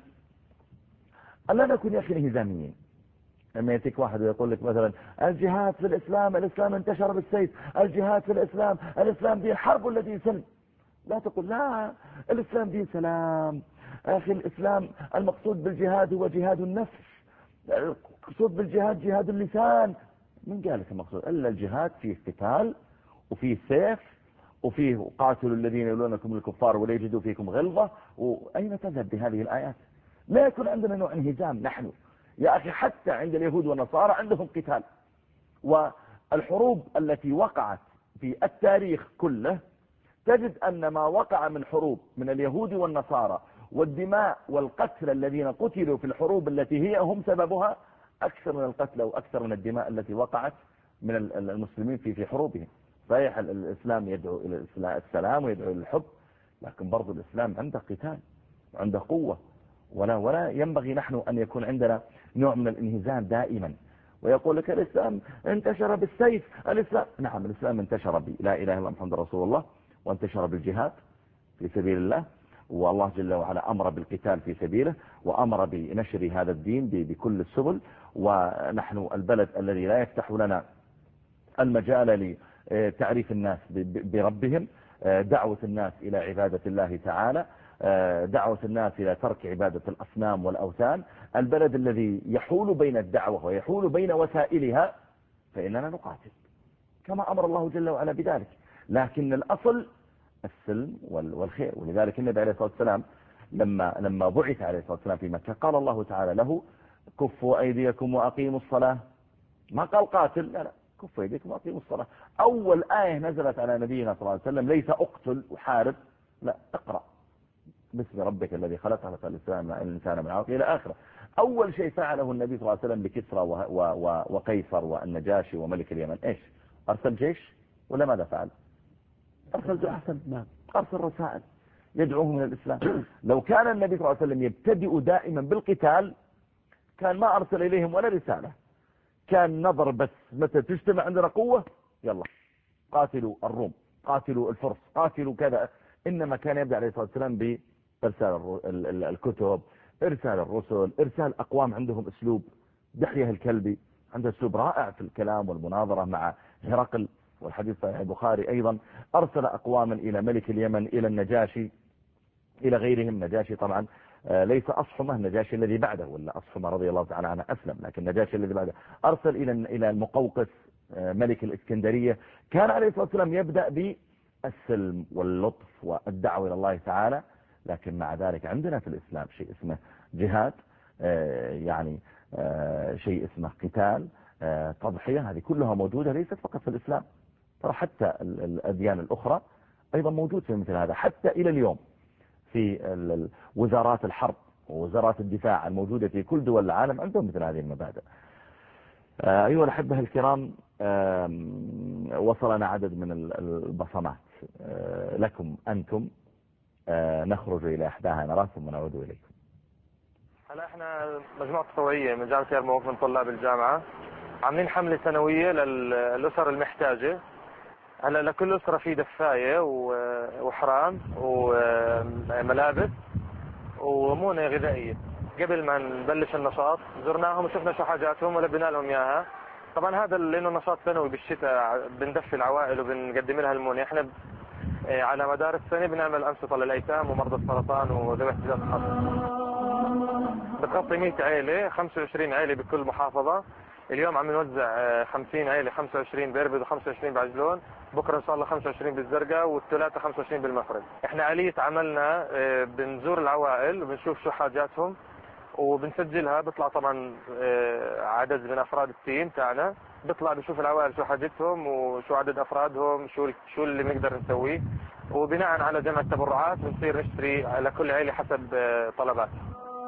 ألا نكون يا أخي انهزاميين. لما يأتيك واحد ويقول لك مثلا الجهاد في الإسلام انتشر بالسيف. الجهاد في الإسلام دين حرب ولا دين سلم. لا تقول لا الإسلام دين سلام. أخي الإسلام المقصود بالجهاد هو جهاد النفس. المقصود بالجهاد جهاد اللسان. من قال لك المقصود إلا الجهاد فيه قتال وفيه سيف وفيه قاتلوا الذين يلونكم الكفار ولا يجدوا فيكم غلظة. وأين تذهب بهذه الآيات؟ لا يكون عندنا نوع انهزام. نحن يا أخي حتى عند اليهود والنصارى عندهم قتال. والحروب التي وقعت في التاريخ كله تجد أن ما وقع من حروب من اليهود والنصارى والدماء والقتل الذين قتلوا في الحروب التي هم سببها أكثر من القتل وأكثر من الدماء التي وقعت من المسلمين في حروبهم. صحيح الإسلام يدعو إلى السلام ويدعو إلى الحب، لكن برضو الإسلام عنده قتال، عنده قوة، ولا ينبغي نحن أن يكون عندنا نوع من الانهزام دائما. ويقول لك الإسلام انتشر بالسيف. الإسلام، نعم، الإسلام انتشر لا إله إلا محمد رسول الله، وانتشر بالجهاد في سبيل الله، والله جل وعلا أمر بالقتال في سبيله، وأمر بنشر هذا الدين بكل السبل. ونحن البلد الذي لا يفتح لنا المجال لتعريف الناس بربهم، دعوة الناس إلى عبادة الله تعالى، دعوة الناس إلى ترك عبادة الأصنام والأوثان، البلد الذي يحول بين الدعوة ويحول بين وسائلها، فإننا نقاتل كما أمر الله جل وعلا بذلك. لكن الأصل السلم والخير. ولذلك النبي عليه الصلاة والسلام لما بعث عليه الصلاة والسلام في مكة قال الله تعالى له: كفوا أيديكم وأقيموا الصلاة. ما قال قاتل، لا، كفوا أيديكم وأقيموا الصلاة. أول آية نزلت على نبينا صلى الله عليه وسلم ليس أقتل وحارب، لا، اقرأ باسم ربك الذي خلق الإنسان من علق إلى آخره. أول شيء فعله النبي صلى الله عليه وسلم بكسرى وقيصر والنجاشي وملك اليمن، إيش؟ أرسل جيش ولا ماذا فعل؟ أرسل رسائل يدعوهم إلى الإسلام. لو كان النبي صلى الله عليه وسلم يبتدئ دائما بالقتال كان ما أرسل إليهم ولا رسالة، كان نظر بس متى تجتمع عندنا قوة يلا قاتلوا الروم، قاتلوا الفرس، قاتلوا كذا. إنما كان يبدأ عليه الصلاة والسلام بإرسال الكتب، إرسال الرسل، إرسال أقوام عندهم أسلوب. دحية الكلبي عنده أسلوب رائع في الكلام والمناظرة مع هرقل، والحديث صحيح البخاري أيضا. أرسل أقواما إلى ملك اليمن، إلى النجاشي، إلى غيرهم. نجاشي طبعا ليس أصحمه، النجاشي الذي بعده، ولا أصحمه رضي الله تعالى عنه أسلم، لكن النجاشي الذي بعده أرسل إلى المقوقس ملك الإسكندرية. كان عليه الصلاة والسلام يبدأ بالسلم واللطف والدعوة إلى الله تعالى. لكن مع ذلك عندنا في الإسلام شيء اسمه جهاد، يعني شيء اسمه قتال، تضحية. هذه كلها موجودة ليست فقط في الإسلام، ترى حتى الأديان الأخرى أيضا موجود في مثل هذا. حتى إلى اليوم في وزارات الحرب ووزارات الدفاع الموجودة في كل دول العالم عندهم مثل هذه المبادئ. أيها الأحبة الكرام، وصلنا عدد من البصمات لكم أنتم، نخرج إلى إحداها نرى ثم نعود إليكم. هلا احنا مجموعة تطوعية من جامعة يرموك من طلاب الجامعة عاملين حملة سنوية للأسر المحتاجة. هلا لكل أسرة في دفاية وحرام وملابس ومونة غذائية. قبل ما نبلش النشاط زرناهم وشفنا شو حاجاتهم ولبنا لهم إياها. طبعا هذا لأنه نشاط سنوي بالشتاء بندفي العوائل وبنقدم لها المونة. احنا على مدار السنة بنعمل أنشطة للأيتام ومرضى السرطان وذوي احتياجات خاصة. بتغطي 100 عائلة، 25 عائلة بكل محافظة. اليوم عم نوزع 50 عائلة، 25 بإربد و25 بعجلون. بكرة إن شاء الله 25 بالزرقاء والثلاثة 25 بالمخرج. احنا آلية عملنا بنزور العوائل وبنشوف شو حاجاتهم وبنسجلها. بيطلع طبعا عدد من أفراد التيم تاعنا بيطلع بيشوف العوائل شو حاجتهم وشو عدد أفرادهم، شو اللي بنقدر نسويه، وبناء على جمع التبرعات بنصير نشتري على كل عائلة حسب طلباتها.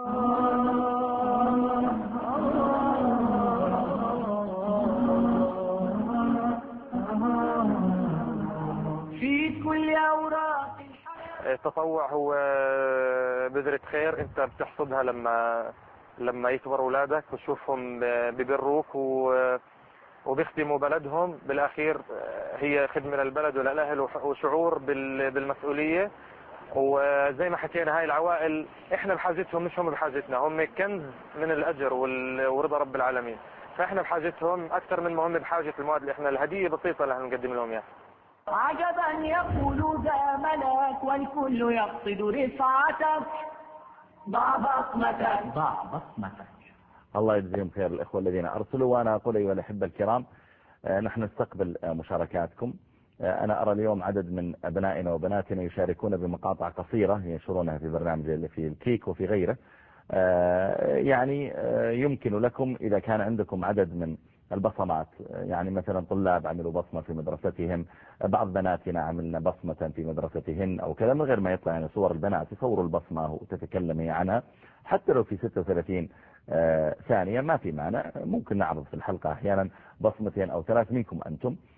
في كل أوراق التطوع هو بذرة خير انت بتحصدها لما يكبر اولادك وتشوفهم ببروك وبيخدموا بلدهم. بالاخير هي خدمة للبلد وللاهل وشعور بالمسؤولية. وزي ما حكينا هاي العوائل احنا بحاجتهم مش هم بحاجتنا، هم كنز من الاجر ورضا رب العالمين. فاحنا بحاجتهم اكثر من ما هم بحاجة المواد اللي احنا الهدية بسيطة اللي هنقدم لهم اياها. عجبا يقول ذا ملاك والكل يقصد رفعتك. ضع بصمتك، ضع بصمتك. الله يجزيهم خير الإخوة الذين أرسلوا. وأنا أقول أيها الأحبة الكرام، نحن نستقبل مشاركاتكم. أنا أرى اليوم عدد من أبنائنا وبناتنا يشاركون بمقاطع قصيرة ينشرونها في برنامج اللي في الكيك وفي غيره. يعني يمكن لكم إذا كان عندكم عدد من البصمات، يعني مثلا طلاب عملوا بصمة في مدرستهم، بعض بناتنا عملنا بصمة في مدرستهن أو كذا، من غير ما يطلع يعني صور البنات، يصوروا البصمة وتتكلمي عنها حتى لو في 36 ثانية ما في معنى. ممكن نعرض في الحلقة أحيانا بصمتين أو 3 منكم أنتم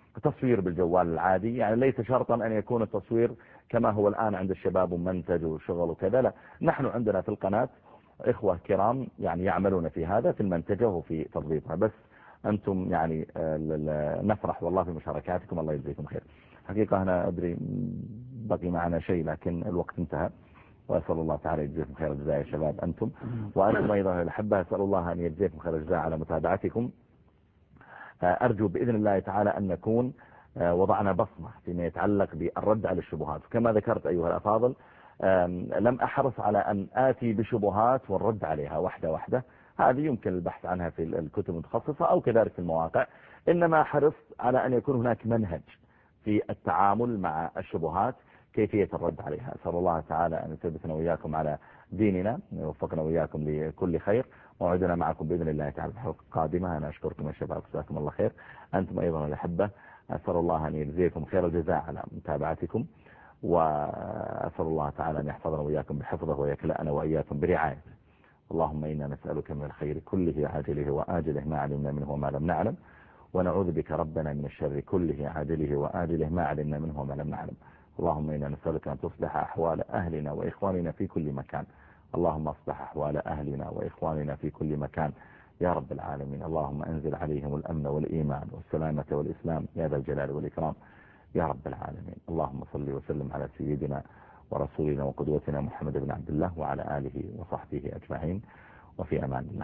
تصوير بالجوال العادي، يعني ليس شرطا أن يكون التصوير كما هو الآن عند الشباب ومنتج وشغل وكذا، لا، نحن عندنا في القناة إخوة كرام يعني يعملون في هذا، في المنتجة وفي تضبيطها، بس أنتم يعني نفرح والله في مشاركاتكم، الله يجزيكم خير. حقيقة أنا أدري بقي معنا شيء لكن الوقت انتهى، وأسأل الله تعالى يجزيكم خير الجزاء يا شباب أنتم، وأنتم أيضا الأحبة أسأل الله أن يجزيكم خير الجزاء على متابعتكم. أرجو بإذن الله تعالى أن نكون وضعنا بصمة فيما يتعلق بالرد على الشبهات، وكما ذكرت أيها الأفاضل لم أحرص على أن آتي بشبهات والرد عليها واحدة واحدة، هذه يمكن البحث عنها في الكتب المتخصصة أو كذلك في المواقع، إنما حرصت على أن يكون هناك منهج في التعامل مع الشبهات، كيفية الرد عليها. أسأل الله تعالى أن يثبتنا وإياكم على ديننا، ويوفقنا وإياكم لكل خير، موعدنا معكم بإذن الله تعالى في الحلقة القادمة. أنا أشكركم يا شباب، جزاكم الله خير، أنتم أيضا الأحبة، أسأل الله أن يجزيكم خير الجزاء على متابعتكم، وأسأل الله تعالى أن يحفظنا وإياكم بحفظه ويكلأنا وإياكم برعايته. اللهم إنا نسألك من الخير كله عاجله وآجله ما علمنا منه وما لم نعلم، ونعوذ بك ربنا من الشر كله عاجله وآجله ما علمنا منه وما لم نعلم. اللهم إنا نسألك أن تصلح أحوال أهلنا وإخواننا في كل مكان، اللهم اصلح أحوال أهلنا وإخواننا في كل مكان يا رب العالمين. اللهم أنزل عليهم الأمن والإيمان والسلامة والإسلام يا ذا الجلال والإكرام يا رب العالمين. اللهم صل وسلم على سيدنا ورسولنا وقدوتنا محمد بن عبد الله وعلى آله وصحبه أجمعين، وفي أمان الله.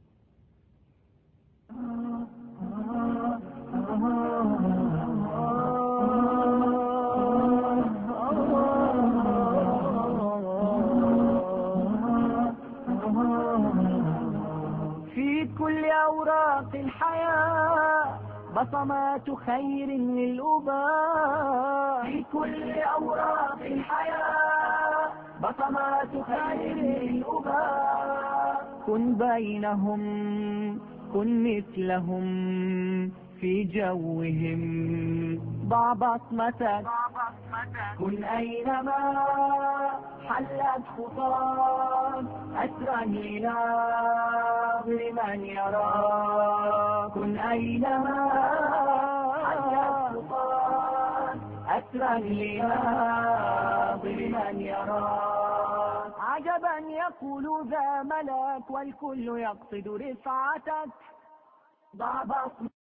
في كل أوراق الحياة بصمات خير للأباء، في كل أوراق الحياة بصمات خير للأباء. كن بينهم كن مثلهم في جوهم، ضع بصمتك كن أينما حلت خطاك، أسرا لناظر من يراك. كن أينما حلت خطاك، أسرا لناظر من يراك. عجبا يقول ذا ملاك والكل يقصد رفعتك، ضع بصمتك